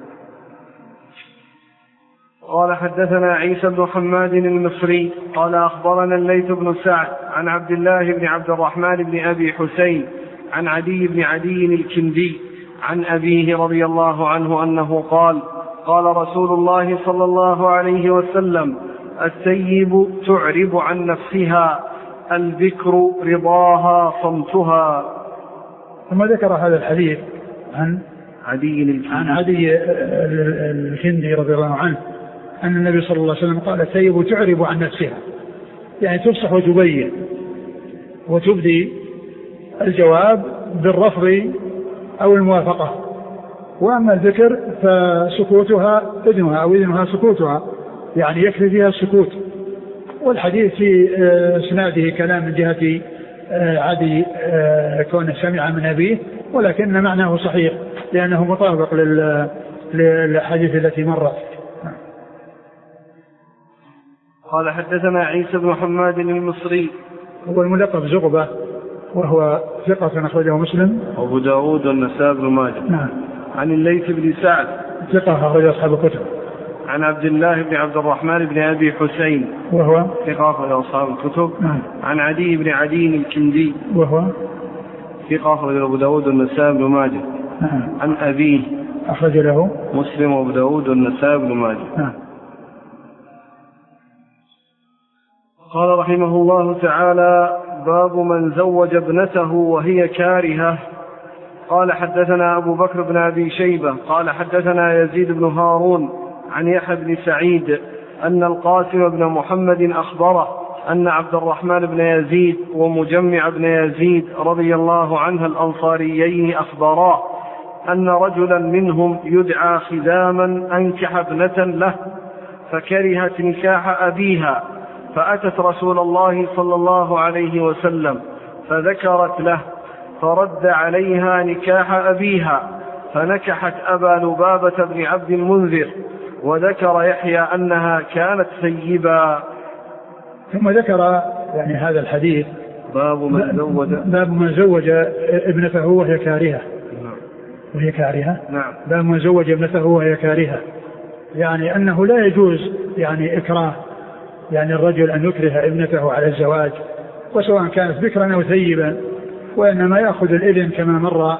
قال حدثنا عيسى بن حماد المصري قال أخبرنا الليث بن سعد عن عبد الله بن عبد الرحمن بن أبي حسين عن عدي بن عدي الكندي عن أبيه رضي الله عنه أنه قال قال رسول الله صلى الله عليه وسلم الثيب تعرب عن نفسها البكر رضاها صمتها.
ثم ذكر هذا الحديث عن
عدي الكندي
عن عدي الكندي رضي الله عنه أن النبي صلى الله عليه وسلم قال الثيب تعرب عن نفسها، يعني تفصح وتبين وتبدي الجواب بالرفض أو الموافقة. وأما الذكر فسكوتها إذنها أو إذنها سكوتها، يعني يكفي فيها السكوت. والحديث في سناده كلام من جهة عدي كونه سمع من أبيه، ولكن معناه صحيح لأنه مطابق للحديث التي مرت.
قال حدثنا عيسى بن حماد المصري
هو الملقب زغبة وهو ثقة أخرجه مسلم
وأبو داود والنسائي بن ماجه.
نعم.
عن الليث بن سعد
ثقة أخرج أصحاب الكتب.
عن عبد الله بن عبد الرحمن بن أبي حسين
وهو
ثقة أخرج أصحاب الكتب.
نعم.
عن عدي بن عدي الكندي
وهو
ثقة أخرج أبو داود والنسائي بن ماجه.
نعم.
عن أبيه
أخرج له
مسلم وأبو داود والنسائي بن ماجه.
نعم.
قال رحمه الله تعالى باب من زوج ابنته وهي كارهة. قال حدثنا أبو بكر بن أبي شيبة قال حدثنا يزيد بن هارون عن يحيى بن سعيد أن القاسم بن محمد أخبره أن عبد الرحمن بن يزيد ومجمع بن يزيد رضي الله عنه الأنصاريين أخبراه أن رجلا منهم يدعى خزاما أنكح ابنة له فكرهت نكاح أبيها، فأتت رسول الله صلى الله عليه وسلم فذكرت له، فرد عليها نكاح أبيها فنكحت أبا لبابة بن عبد المنذر، وذكر يحيى أنها كانت ثيبا.
ثم ذكر يعني هذا الحديث
باب من زوج
باب من زوج ابنته وهي كارهة. وهي كارهة.
نعم.
باب من زوج ابنته وهي كارهة، يعني أنه لا يجوز يعني إكراه يعني الرجل أن يكره ابنته على الزواج، وسواء كانت بكرا أو ثيبا، وإنما يأخذ الإذن كما مر،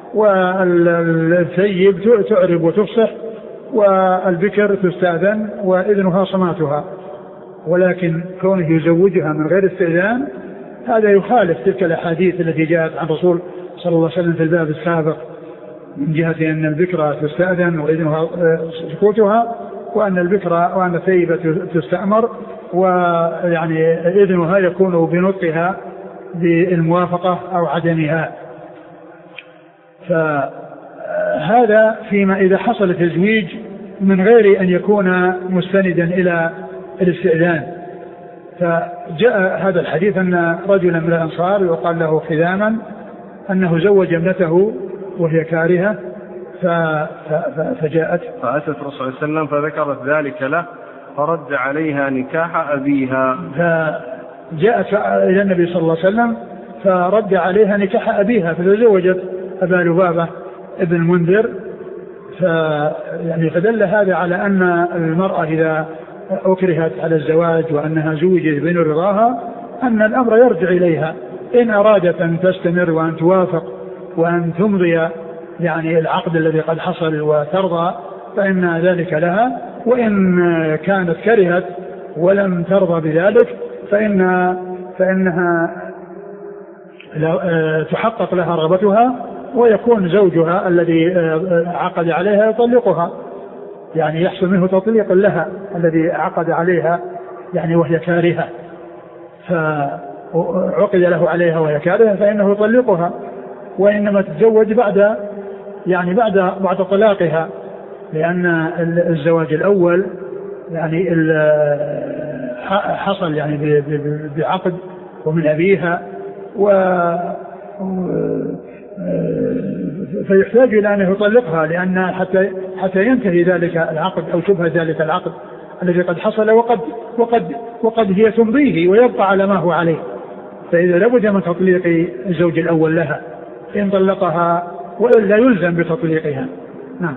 والثيب تعرب وتفصح، والبكر تستأذن وإذنها صماتها. ولكن كونه يزوجها من غير استئذان هذا يخالف تلك الأحاديث التي جاءت عن رسول صلى الله عليه وسلم في الباب السابق من جهة أن البكرة تستأذن وإذنها سكوتها، وأن البكرة وأن الثيبة تستأمر ويعني إذنها يكون بنطقها بالموافقة أو عدمها. فهذا فيما إذا حصل تزويج من غير أن يكون مستندا إلى الاستئذان. فجاء هذا الحديث أن رجلا من الأنصار يقال له خذاما أنه زوج ابنته وهي كارهة فجاءت
فأتت الرسول صلى الله عليه وسلم فذكرت ذلك له فرد عليها نكاح أبيها.
فجاءت إلى النبي صلى الله عليه وسلم فرد عليها نكاح أبيها فتزوجت أبا لبابة ابن المنذر. يعني فدل هذا على أن المرأة إذا أكرهت على الزواج وأنها زوجت بين رضاها أن الأمر يرجع إليها، إن أرادت أن تستمر وأن توافق وأن تمضي يعني العقد الذي قد حصل وترضى فإن ذلك لها، وإن كانت كرهت ولم ترضى بذلك فإن فإنها تحقق لها رغبتها ويكون زوجها الذي عقد عليها يطلقها، يعني يحصل منه تطليق لها الذي عقد عليها يعني وهي كارهة، فعقد له عليها وهي كارهة فإنه يطلقها، وإنما تتزوج بعد يعني بعد بعد طلاقها، لأن الزواج الأول يعني حصل يعني بعقد ومن أبيها و فيحتاج إلى أن يطلقها لأن حتى حتى ينتهي ذلك العقد أو شبه ذلك العقد الذي قد حصل وقد وقد وقد هي تمضيه ويبقى على ما هو عليه. فإذا لابد من تطليق الزوج الأول لها إن طلقها وإلا يلزم بتطليقها. نعم.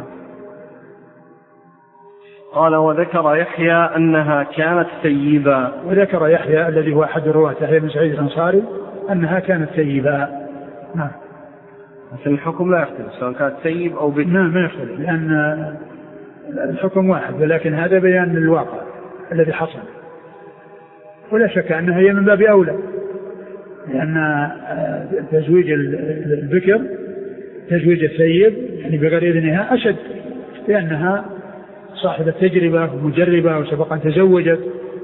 قال وذكر يحيى أنها كانت ثيبا.
وذكر يحيى الذي هو أحد الرواة يحيى بن سعيد الأنصاري أنها كانت ثيبا. نعم.
لكن الحكم لا يختلف سواء كانت ثيب أو بكر.
نعم ما يختلف لأن الحكم واحد، ولكن هذا بيان للواقع الذي حصل، ولا شك أنها هي من باب أولى، لأن تزويج البكر تزويج الثيب يعني بغير إذنها أشد، لأنها صاحبة تجربة ومجربة وسبق أن تزوجت.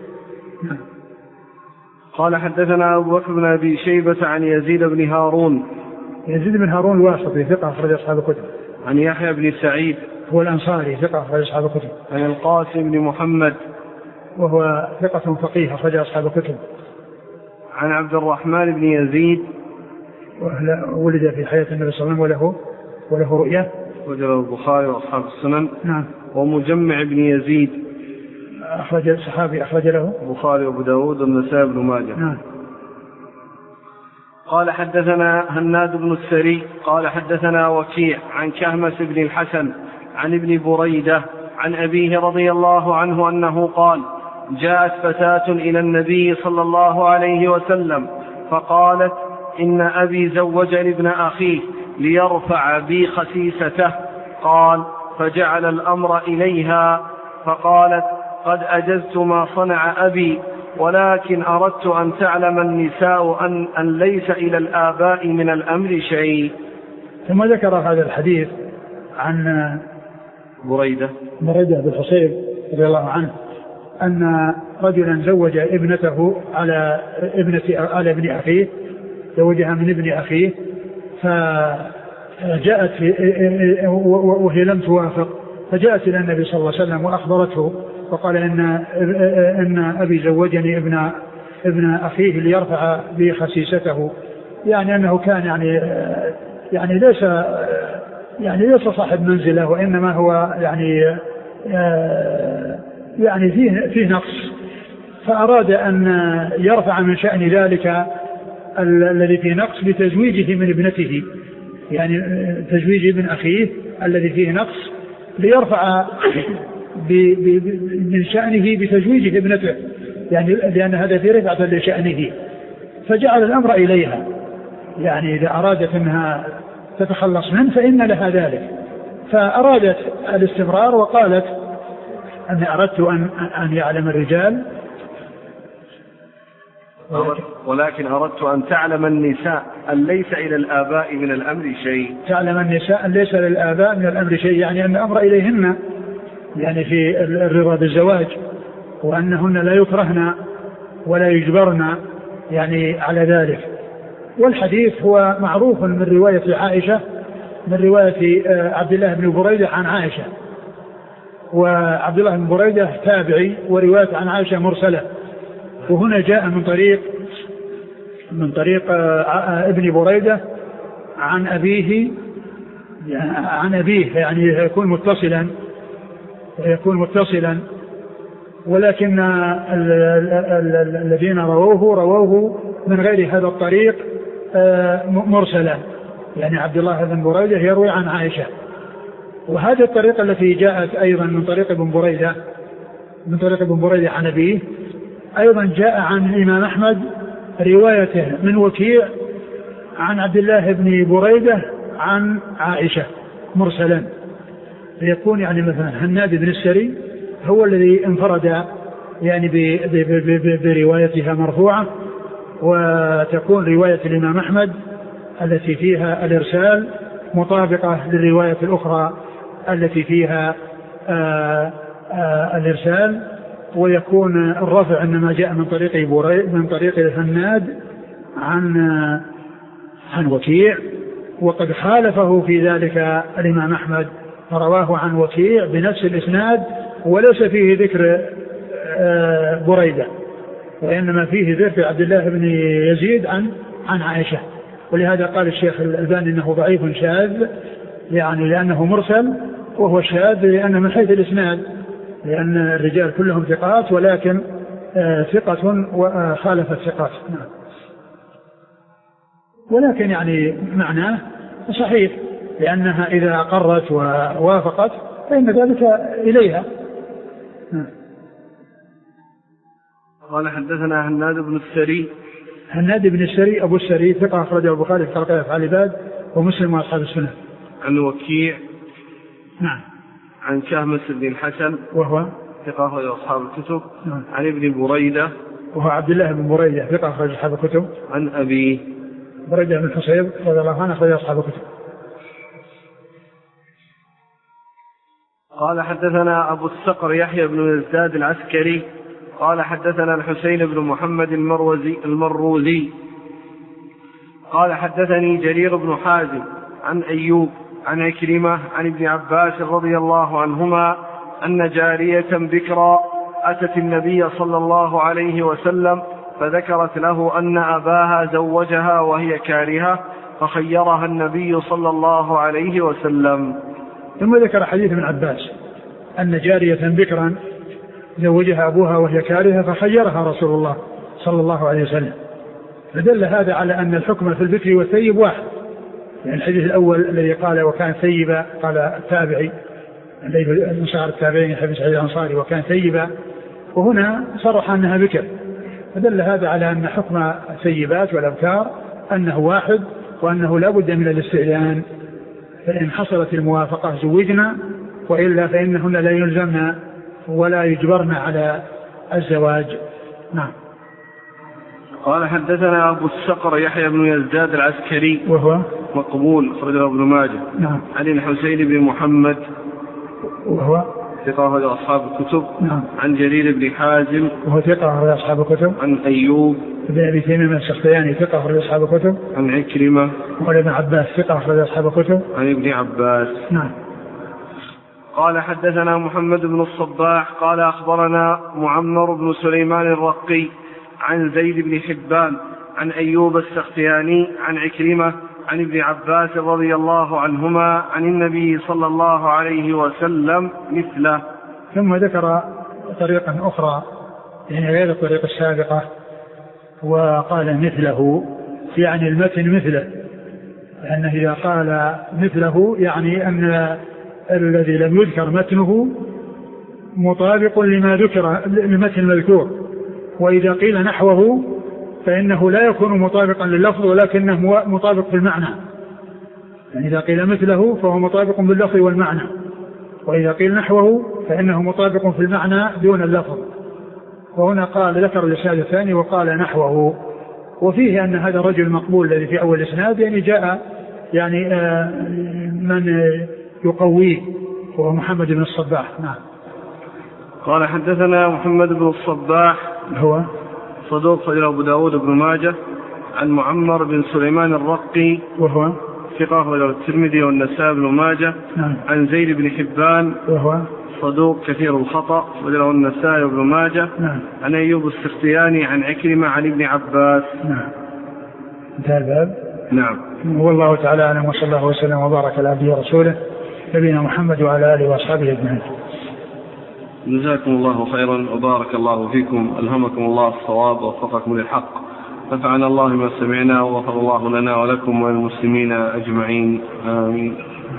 قال حدثنا أبو بكر بن أبي شيبة عن يزيد بن هارون.
يزيد بن هارون الواسطي ثقة أخرج أصحاب الكتب.
عن يحيى بن سعيد
هو الأنصاري ثقة أخرج أصحاب الكتب.
عن القاسم بن محمد
وهو ثقة فقيه أخرج أصحاب الكتب.
عن عبد الرحمن بن يزيد
ولد في حياة النبي صلى الله عليه وسلم وله وله رؤية
وجره البخاري وأصحاب السنن.
نعم.
ومجمع بن يزيد
أخرج الصحابي أخرج له
البخاري وأبو داود والنسائي بن ماجه.
نعم.
قال حدثنا هناد بن السري قال حدثنا وكيع عن كهمس بن الحسن عن ابن بريدة عن أبيه رضي الله عنه أنه قال جاءت فتاة إلى النبي صلى الله عليه وسلم فقالت إن أبي زوجني ابن أخيه ليرفع بي خسيسته. قال فجعل الأمر إليها فقالت قد أجزت ما صنع أبي ولكن أردت أن تعلم النساء أن, أن ليس إلى الآباء من الأمر شيء.
ثم ذكر هذا الحديث عن
بريدة
بريدة بن حصيب رضي الله عنه أن رجلا زوج ابنته على ابنة على ابن أخيه، زوجها من ابن أخيه، فجاءت وهي لم توافق، فجاءت إلى النبي صلى الله عليه وسلم وأخبرته وقال إن إن أبي زوجني ابن ابن أخيه ليرفع بي خسيسته، يعني أنه كان يعني يعني ليس يعني ليس صاحب منزله، وإنما هو يعني يعني فيه فيه نقص، فأراد أن يرفع من شأن ذلك الذي فيه نقص بتزويجه من ابنته، يعني تزويج ابن أخيه الذي فيه نقص ليرفع من شأنه بتزويجه ابنته، يعني لأن هذا في رفعة لشأنه، فجعل الأمر إليها، يعني إذا أرادت أنها تتخلص منه فإن لها ذلك، فأرادت الاستمرار وقالت أني أردت أن, أن يعلم الرجال
ولكن أردت أن تعلم النساء أن ليس إلى الآباء من الأمر شيء.
تعلم النساء أن ليس للآباء من الأمر شيء، يعني أن الأمر إليهن يعني في الرضا بالزواج، وأنهن لا يكرهن ولا يجبرن يعني على ذلك. والحديث هو معروف من رواية عائشة، من رواية عبد الله بن بريدة عن عائشة، وعبد الله بن بريدة تابعي ورواية عن عائشة مرسلة، وهنا جاء من طريق من طريق ابن بريدة عن أبيه عن أبيه يعني يكون متصلا يكون متصلا ولكن الذين رووه رووه من غير هذا الطريق مرسلا، يعني عبد الله بن بريدة يروي عن عائشة. وهذه الطريقة التي جاءت أيضا من طريق ابن بريدة من طريق ابن بريدة عن أبيه أيضا جاء عن الإمام أحمد روايته من وكيع عن عبد الله بن بريدة عن عائشة مرسلا، يكون يعني مثلا هناد بن السري هو الذي انفرد يعني بروايتها مرفوعة، وتكون رواية الإمام أحمد التي فيها الإرسال مطابقة للرواية الأخرى التي فيها آآ آآ الإرسال، ويكون الرفع إنما جاء من طريق من طريق الهناد عن عن وكيع، وقد خالفه في ذلك الإمام أحمد رواه عن وكيع بنفس الإسناد وليس فيه ذكر بريدة، وإنما فيه ذكر عبد الله بن يزيد عن عن عائشة. ولهذا قال الشيخ الألباني إنه ضعيف شاذ، يعني لأنه مرسل، وهو شاذ لأنه من حيث الإسناد، لأن الرجال كلهم ثقات ولكن ثقة وخالف الثقات. نعم. ولكن يعني معناه صحيح، لأنها إذا أقرت ووافقت فإن ذلك إليها. نعم.
قال حدثنا هناد بن السري.
هناد بن السري أبو السري ثقة أخرجه البخاري في خلق أفعال العباد ومسلم وأصحاب السنة.
عن وكيع.
نعم.
عن شهمس بن الحسن
وهو
ثقة أخرج أصحاب الكتب.
نعم.
عن ابن بريدة
وهو عبد الله بن بريدة ثقة أخرج أصحاب الكتب.
عن أبي
بريدة بن حصيب رضي الله عنه أخرج أصحاب الكتب.
قال حدثنا أبو الصقر يحيى بن يزداد العسكري قال حدثنا الحسين بن محمد المروزي المروزي قال حدثني جرير بن حازم عن أيوب عن عكرمة عن ابن عباس رضي الله عنهما أن جارية بكرا أتت النبي صلى الله عليه وسلم فذكرت له أن أباها زوجها وهي كارهة فخيرها النبي صلى الله عليه وسلم.
ثم ذكر حديث ابن عباس أن جارية بكرا زوجها أبوها وهي كارهة فخيرها رسول الله صلى الله عليه وسلم، فدل هذا على أن الحكم في البكر والثيب واحد. يعني الحديث الأول الذي قال وكان ثيبا قال التابعي الذي نصار التابعين حبيب سعيد الأنصاري وكان ثيبا، وهنا صرح أنها بكر، فدل هذا على أن حكم الثيبات والأبكار أنه واحد، وأنه لا بد من الاستئذان، فإن حصلت الموافقة زوجنا، وإلا فإنهن لا يلزمن ولا يجبرن على الزواج. نعم.
قال حدثنا أبو الصقر يحيى بن يزداد العسكري وهو مقبول أخرجه ابن ماجه.
نعم.
عن الحسين بن محمد
وهو
ثقة أخرج أصحاب الكتب.
نعم.
عن جرير بن حازم
وهو ثقة أخرج أصحاب الكتب.
عن أيوب
بن أبي تميم السختياني ثقة أخرج أصحاب الكتب.
عن عكرمة
وعن ابن عباس ثقة أخرج أصحاب الكتب.
عن ابن عباس.
نعم.
قال حدثنا محمد بن الصباح قال أخبرنا معمر بن سليمان الرقي عن زيد بن حبان عن أيوب السختياني عن عكرمة عن ابن عباس رضي الله عنهما عن النبي صلى الله عليه وسلم مثله.
ثم ذكر طريقا أخرى يعني غير الطريقة السابقة وقال مثله، يعني المتن مثله، لأنه إذا قال مثله يعني أن الذي لم يذكر متنه مطابق لما ذكر المتن المذكور، وإذا قيل نحوه فإنه لا يكون مطابقا لللفظ ولكنه مطابق في المعنى. يعني إذا قيل مثله فهو مطابق باللفظ والمعنى، وإذا قيل نحوه فإنه مطابق في المعنى دون اللفظ. وهنا قال ذكر الإسناد الثاني وقال نحوه. وفيه أن هذا الرجل المقبول الذي في أول الإسناد يعني جاء يعني من يقويه وهو محمد بن الصباح. نعم.
قال حدثنا محمد بن الصباح
هو
صدوق خرج أبو داود بن ماجه عن معمر بن سليمان الرقي
وهو
ثقة خرج الترمذي والنسائي بن ماجه.
نعم.
عن زيد بن حبان وهو صدوق كثير الخطأ خرج النسائي بن ماجه.
نعم.
عن أيوب السختياني عن عكرمة عن ابن عباس.
نعم. انتهى الباب.
نعم.
والله تعالى أعلم وصلى الله وسلم وبارك على عبده ورسوله نبينا محمد وعلى آله وأصحابه أجمعين.
جزاكم الله خيرا وبارك الله فيكم، ألهمكم الله الصواب ووفقكم للحق، نفعنا الله ما سمعنا وغفر الله لنا ولكم وللمسلمين أجمعين، آمين.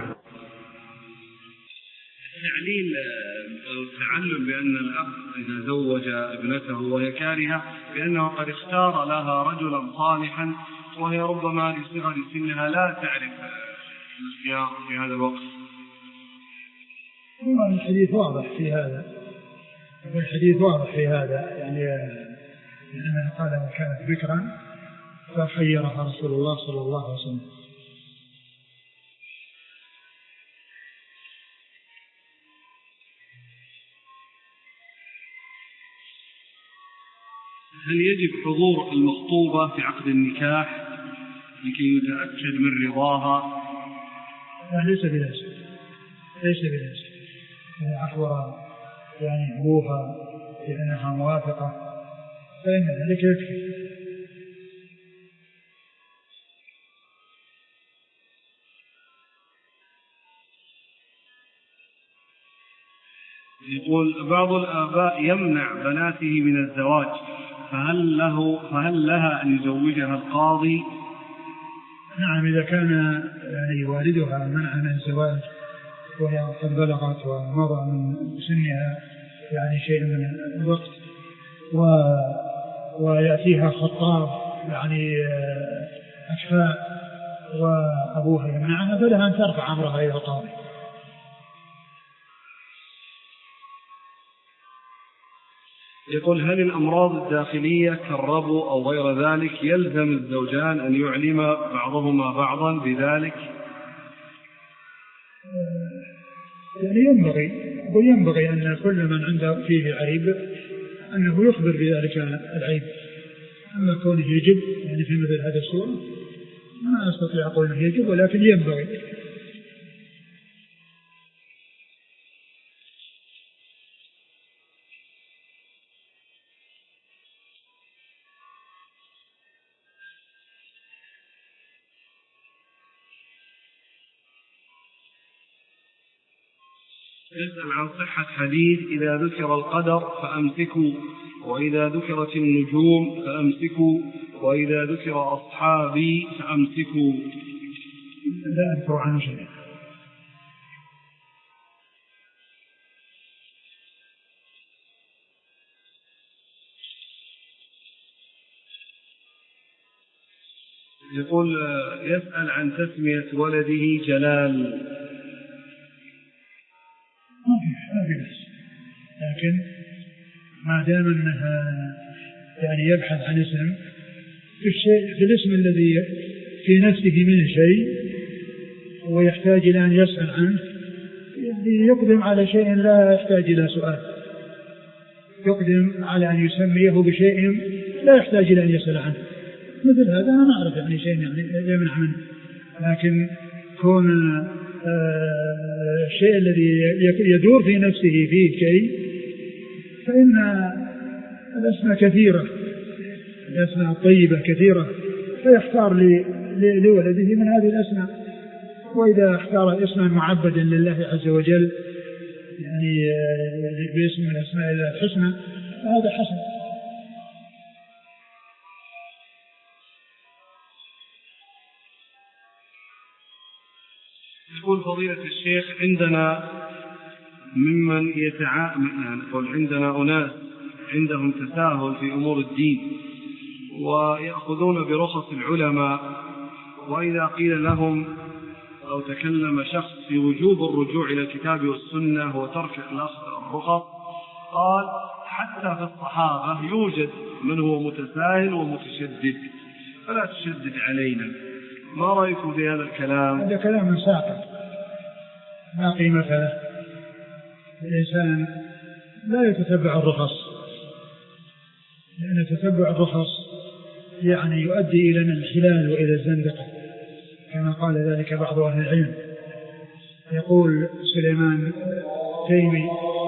تعليل أو التعلم بأن الأب إذا زوج ابنته وهي كارهة بأنه قد اختار لها رجلا صالحا وهي ربما لصغر سنها لا تعرف الاختيار في هذا الوقت.
الحديث واضح في هذا، الحديث واضح في هذا يعني لأنه قال وكانت بكرا فخيرها رسول الله صلى الله عليه وسلم.
هل يجب حضور المخطوبة في عقد النكاح لكي يتأكد من رضاها؟
لا، ليس بلازم، ليس بلازم. أخبر يعني أبوها بأنها موافقة فإن ذلك يكفي.
يقول بعض الآباء يمنع بناته من الزواج، فهل له فهل لها أن يزوجها القاضي؟
نعم، إذا كان يعني والدها منع من الزواج وهي قد بلغت ومضى من سنها يعني شيء من الوقت و... ويأتيها خطاب يعني أشفاء وأبوها يمنعها فلها أن ترفع أمرها إلى القاضي.
يقول هل الأمراض الداخلية كالربو أو غير ذلك يلزم الزوجان أن يعلم بعضهما بعضا بذلك؟
يعني ينبغي وينبغي أن كل من عنده فيه عيب أنه يخبر بذلك العيب. أما كونه يجب يعني في مثل هذا الصورة ما أستطيع أقول أنه يجب، ولكن ينبغي.
يسأل عن صحة حديث إذا ذكر القدر فأمسكوا، وإذا ذكرت النجوم فأمسكوا، وإذا ذكر أصحابي فأمسكوا.
لا أذكر عنه شيء.
يقول يسأل عن تسمية ولده جلال.
ما في بس، لكن ما دام أنها يعني يبحث عن اسم في الشيء في الاسم الذي في نفسه من شيء ويحتاج إلى أن يسأل عنه، يقدم على شيء لا يحتاج إلى سؤال، يقدم على أن يسميه بشيء لا يحتاج إلى أن يسأل عنه. مثل هذا أنا أعرف يعني شيء يعني يمنع منه، لكن كون الشيء الذي يدور في نفسه فيه شيء فإن الأسماء كثيرة، الأسماء الطيبة كثيرة، فيختار لولده من هذه الأسماء. وإذا اختار اسما معبدا لله عز وجل يعني باسم من أسماء الله الحسنى فهذا حسن.
يقول فضيلة الشيخ عندنا ممن يتعامل، نقول عندنا أناس عندهم تساهل في أمور الدين ويأخذون برخص العلماء، وإذا قيل لهم أو تكلم شخص في وجوب الرجوع إلى الكتاب والسنة وترك الرخص قال حتى في الصحابة يوجد من هو متساهل ومتشدد فلا تشدد علينا. ما رأيكم في هذا الكلام؟
هذا كلام ساقط لا قيمة له. الإنسان لا يتتبع الرخص، لأن تتبع الرخص يعني يؤدي إلى الانحلال وإلى الزندقة كما قال ذلك بعض أهل العلم. يقول سليمان تيمي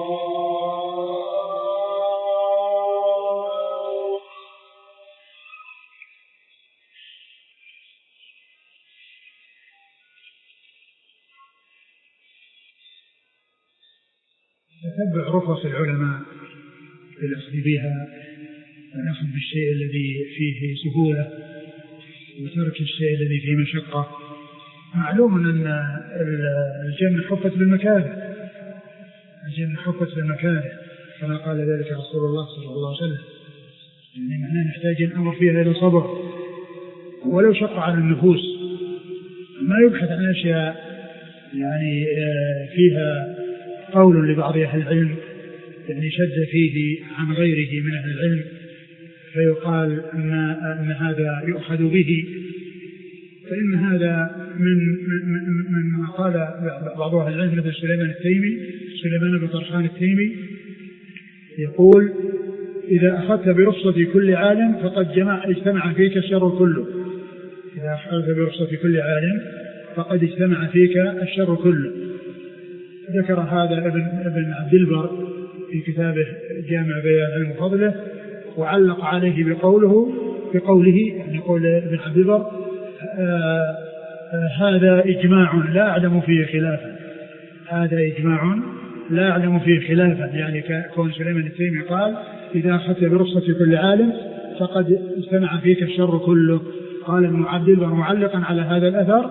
تتبع رخص العلماء بالأخذ بها والأخذ بالشيء الذي فيه سهولة وترك الشيء الذي فيه مشقة. معلوم أن الجنة حفت بالمكاره، الجنة حفت بالمكاره كما قال ذلك رسول الله صلى الله عليه وسلم. يعني معناه نحتاج الأمر فيها إلى صبر ولو شق على النفوس، ما يبحث عن أشياء يعني فيها قول لبعض أهل العلم يعني شد فيه عن غيره من أهل العلم فيقال أن, أن هذا يؤخذ به، فإن هذا من من ما قال بعض أهل العلم مثل سليمان التيمي سليمان بن طرخان التيمي يقول إذا أخذت برخصة كل عالم فقد جمع اجتمع فيك الشر كله. إذا أخذت برخصة كل عالم فقد اجتمع فيك الشر كله. ذكر هذا ابن, ابن عبد البر في كتابه جامع بيان العلم وفضله، وعلق عليه بقوله بقوله يعني قول ابن عبد البر آه آه هذا إجماع لا أعلم فيه خلافا، هذا إجماع لا أعلم فيه خلافا. يعني كون سليمان التيمي قال إذا أخذت برخصة كل عالم فقد اجتمع فيك الشر كله. قال ابن عبد البر معلقا على هذا الأثر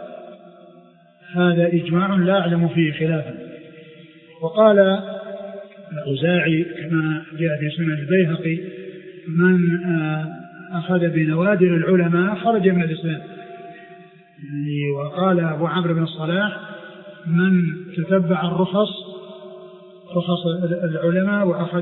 هذا إجماع لا أعلم فيه خلافا. وقال الأوزاعي كما جاء في سنن البيهقي من أخذ بنوادر العلماء خرج من الإسلام. يعني وقال أبو عمرو بن الصلاح من تتبع الرخص رخص العلماء وأخذ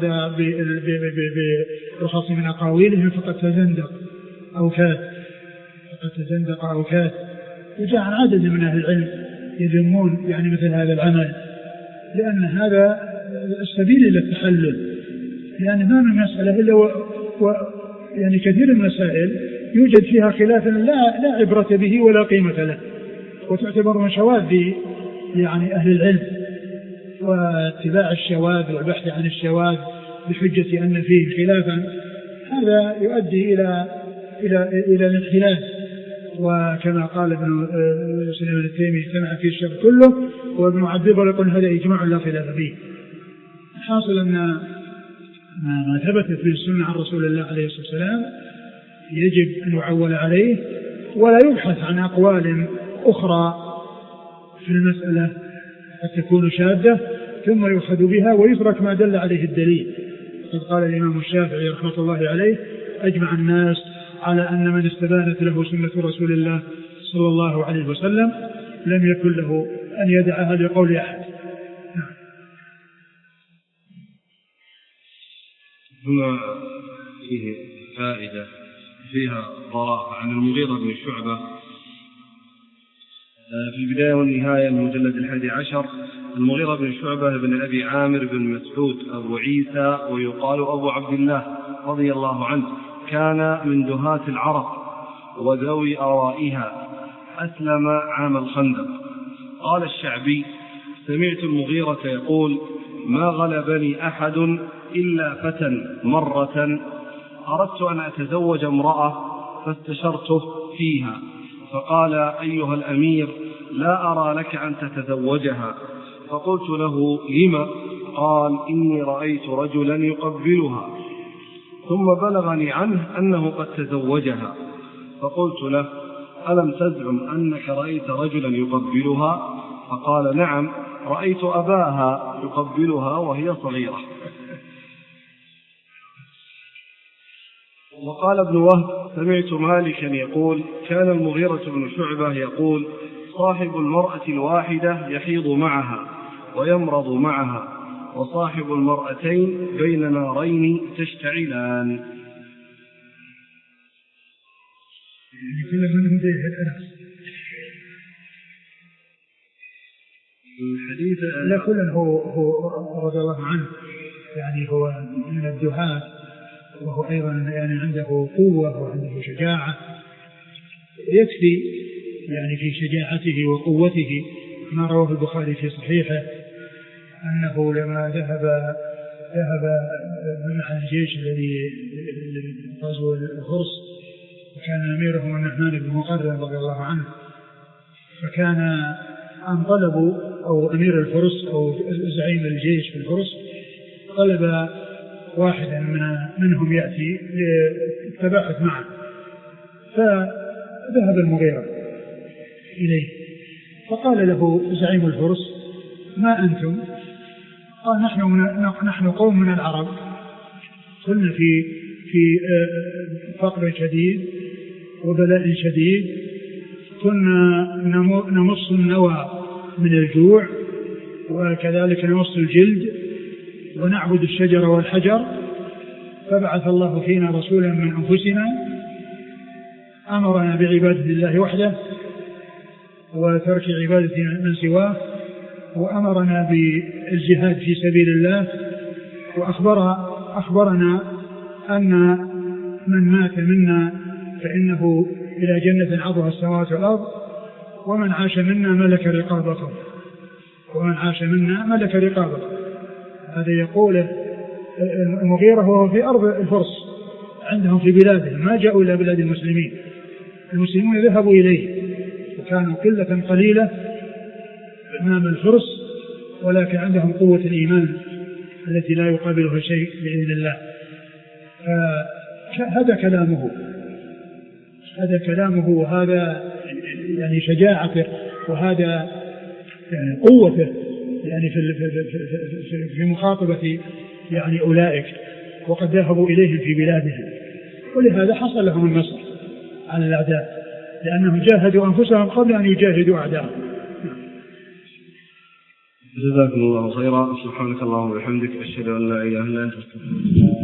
برخص من أقاويلهم فقد تزندق أو كاد فقد تزندق أو كاد. وجاء عدد من أهل العلم يذمون يعني مثل هذا العمل، لأن هذا السبيل إلى التحلل. يعني ما من مسألة إلا و... و... يعني كثير من المسائل يوجد فيها خلاف لا لا عبرة به ولا قيمة له، وتعتبر من شواذ يعني أهل العلم، واتباع الشواذ والبحث عن الشواذ بحجة أن فيه خلافا هذا يؤدي إلى إلى إلى الانحلال. وكما قال ابن سليمان التيمي اجتمع فيه الشر كله، وابن عبد البر يقول هذا إجماع لا خلاف فيه. حاصل أن ما ثبتت في السنة عن رسول الله عليه الصلاة والسلام يجب أن يعول عليه، ولا يبحث عن أقوال أخرى في المسألة قد تكون شاذة ثم يؤخذ بها ويترك ما دل عليه الدليل. قد قال الإمام الشافعي رحمة الله عليه أجمع الناس على أن من استبانت له سنة رسول الله صلى الله عليه وسلم لم يكن له أن يدعها لقول أحد.
هنا فيه فائدة فيها ضراء عن المغيرة بن شعبة في البداية والنهاية المجلد الحادي عشر. المغيرة بن شعبة بن أبي عامر بن مسعود أبو عيسى ويقال أبو عبد الله رضي الله عنه كان من دهاة العرب وذوي آرائها، أسلم عام الخندق. قال الشعبي سمعت المغيرة يقول ما غلبني أحد إلا فتى مرة أردت أن أتزوج امرأة فاستشرته فيها فقال أيها الأمير لا أرى لك أن تتزوجها. فقلت له لما؟ قال إني رأيت رجلا يقبلها ثم بلغني عنه أنه قد تزوجها. فقلت له ألم تزعم أنك رأيت رجلا يقبلها؟ فقال نعم رأيت أباها يقبلها وهي صغيرة. وقال ابن وهب سمعت مالكا يقول كان المغيرة بن شعبة يقول صاحب المرأة الواحدة يحيض معها ويمرض معها وصاحب المرأتين بين نارين تشتعلان.
يعني كل منهم ذي الأنس
الحديث
لا كل هو هو رضي الله عنه يعني هو من الدهاة وهو أيضا يعني عنده قوة وعنده شجاعة يكفي يعني في شجاعته وقوته ما رواه البخاري في صحيحه أنه لما ذهب ذهب مع الجيش الذي غزو الفرس وكان أميرهم النعمان بن مقرن رضي الله عنه فكان أن طلبوا أو أمير الفرس أو زعيم الجيش في الفرس طلب واحدا من منهم يأتي للتباحث معه فذهب المغيرة إليه فقال له زعيم الفرس ما أنتم؟ قال نحن, من نحن قوم من العرب كنا في, في فقر شديد وبلاء شديد كنا نمص النوى من الجوع وكذلك نمص الجلد ونعبد الشجر والحجر فبعث الله فينا رسولا من أنفسنا أمرنا بعبادة الله وحده وترك عبادة من سواه وأمرنا بالجهاد في سبيل الله وأخبر أخبرنا أن من مات منا فإنه إلى جنة عرضها السماوات والأرض ومن عاش منا ملك رقابكم ومن عاش منا ملك رقابكم. هذا يقوله المغيرة وهو في أرض الفرس عندهم في بلادهم ما جاءوا إلى بلاد المسلمين المسلمون ذهبوا إليه وكانوا قلة قليلة أمام الفرس ولكن عندهم قوة الإيمان التي لا يقابلها شيء بإذن الله. هذا كلامه هذا كلامه وهذا يعني شجاعته وهذا يعني قوته يعني في في في مخاطبة يعني أولئك وقد ذهبوا إليهم في بلادهم ولهذا حصل لهم النصر على الأعداء لأنهم جاهدوا أنفسهم قبل أن يجاهدوا أعداءهم.
جزاكم الله خيرا. سبحانك اللهم وبحمدك أشهد أن لا إله إلا أنت.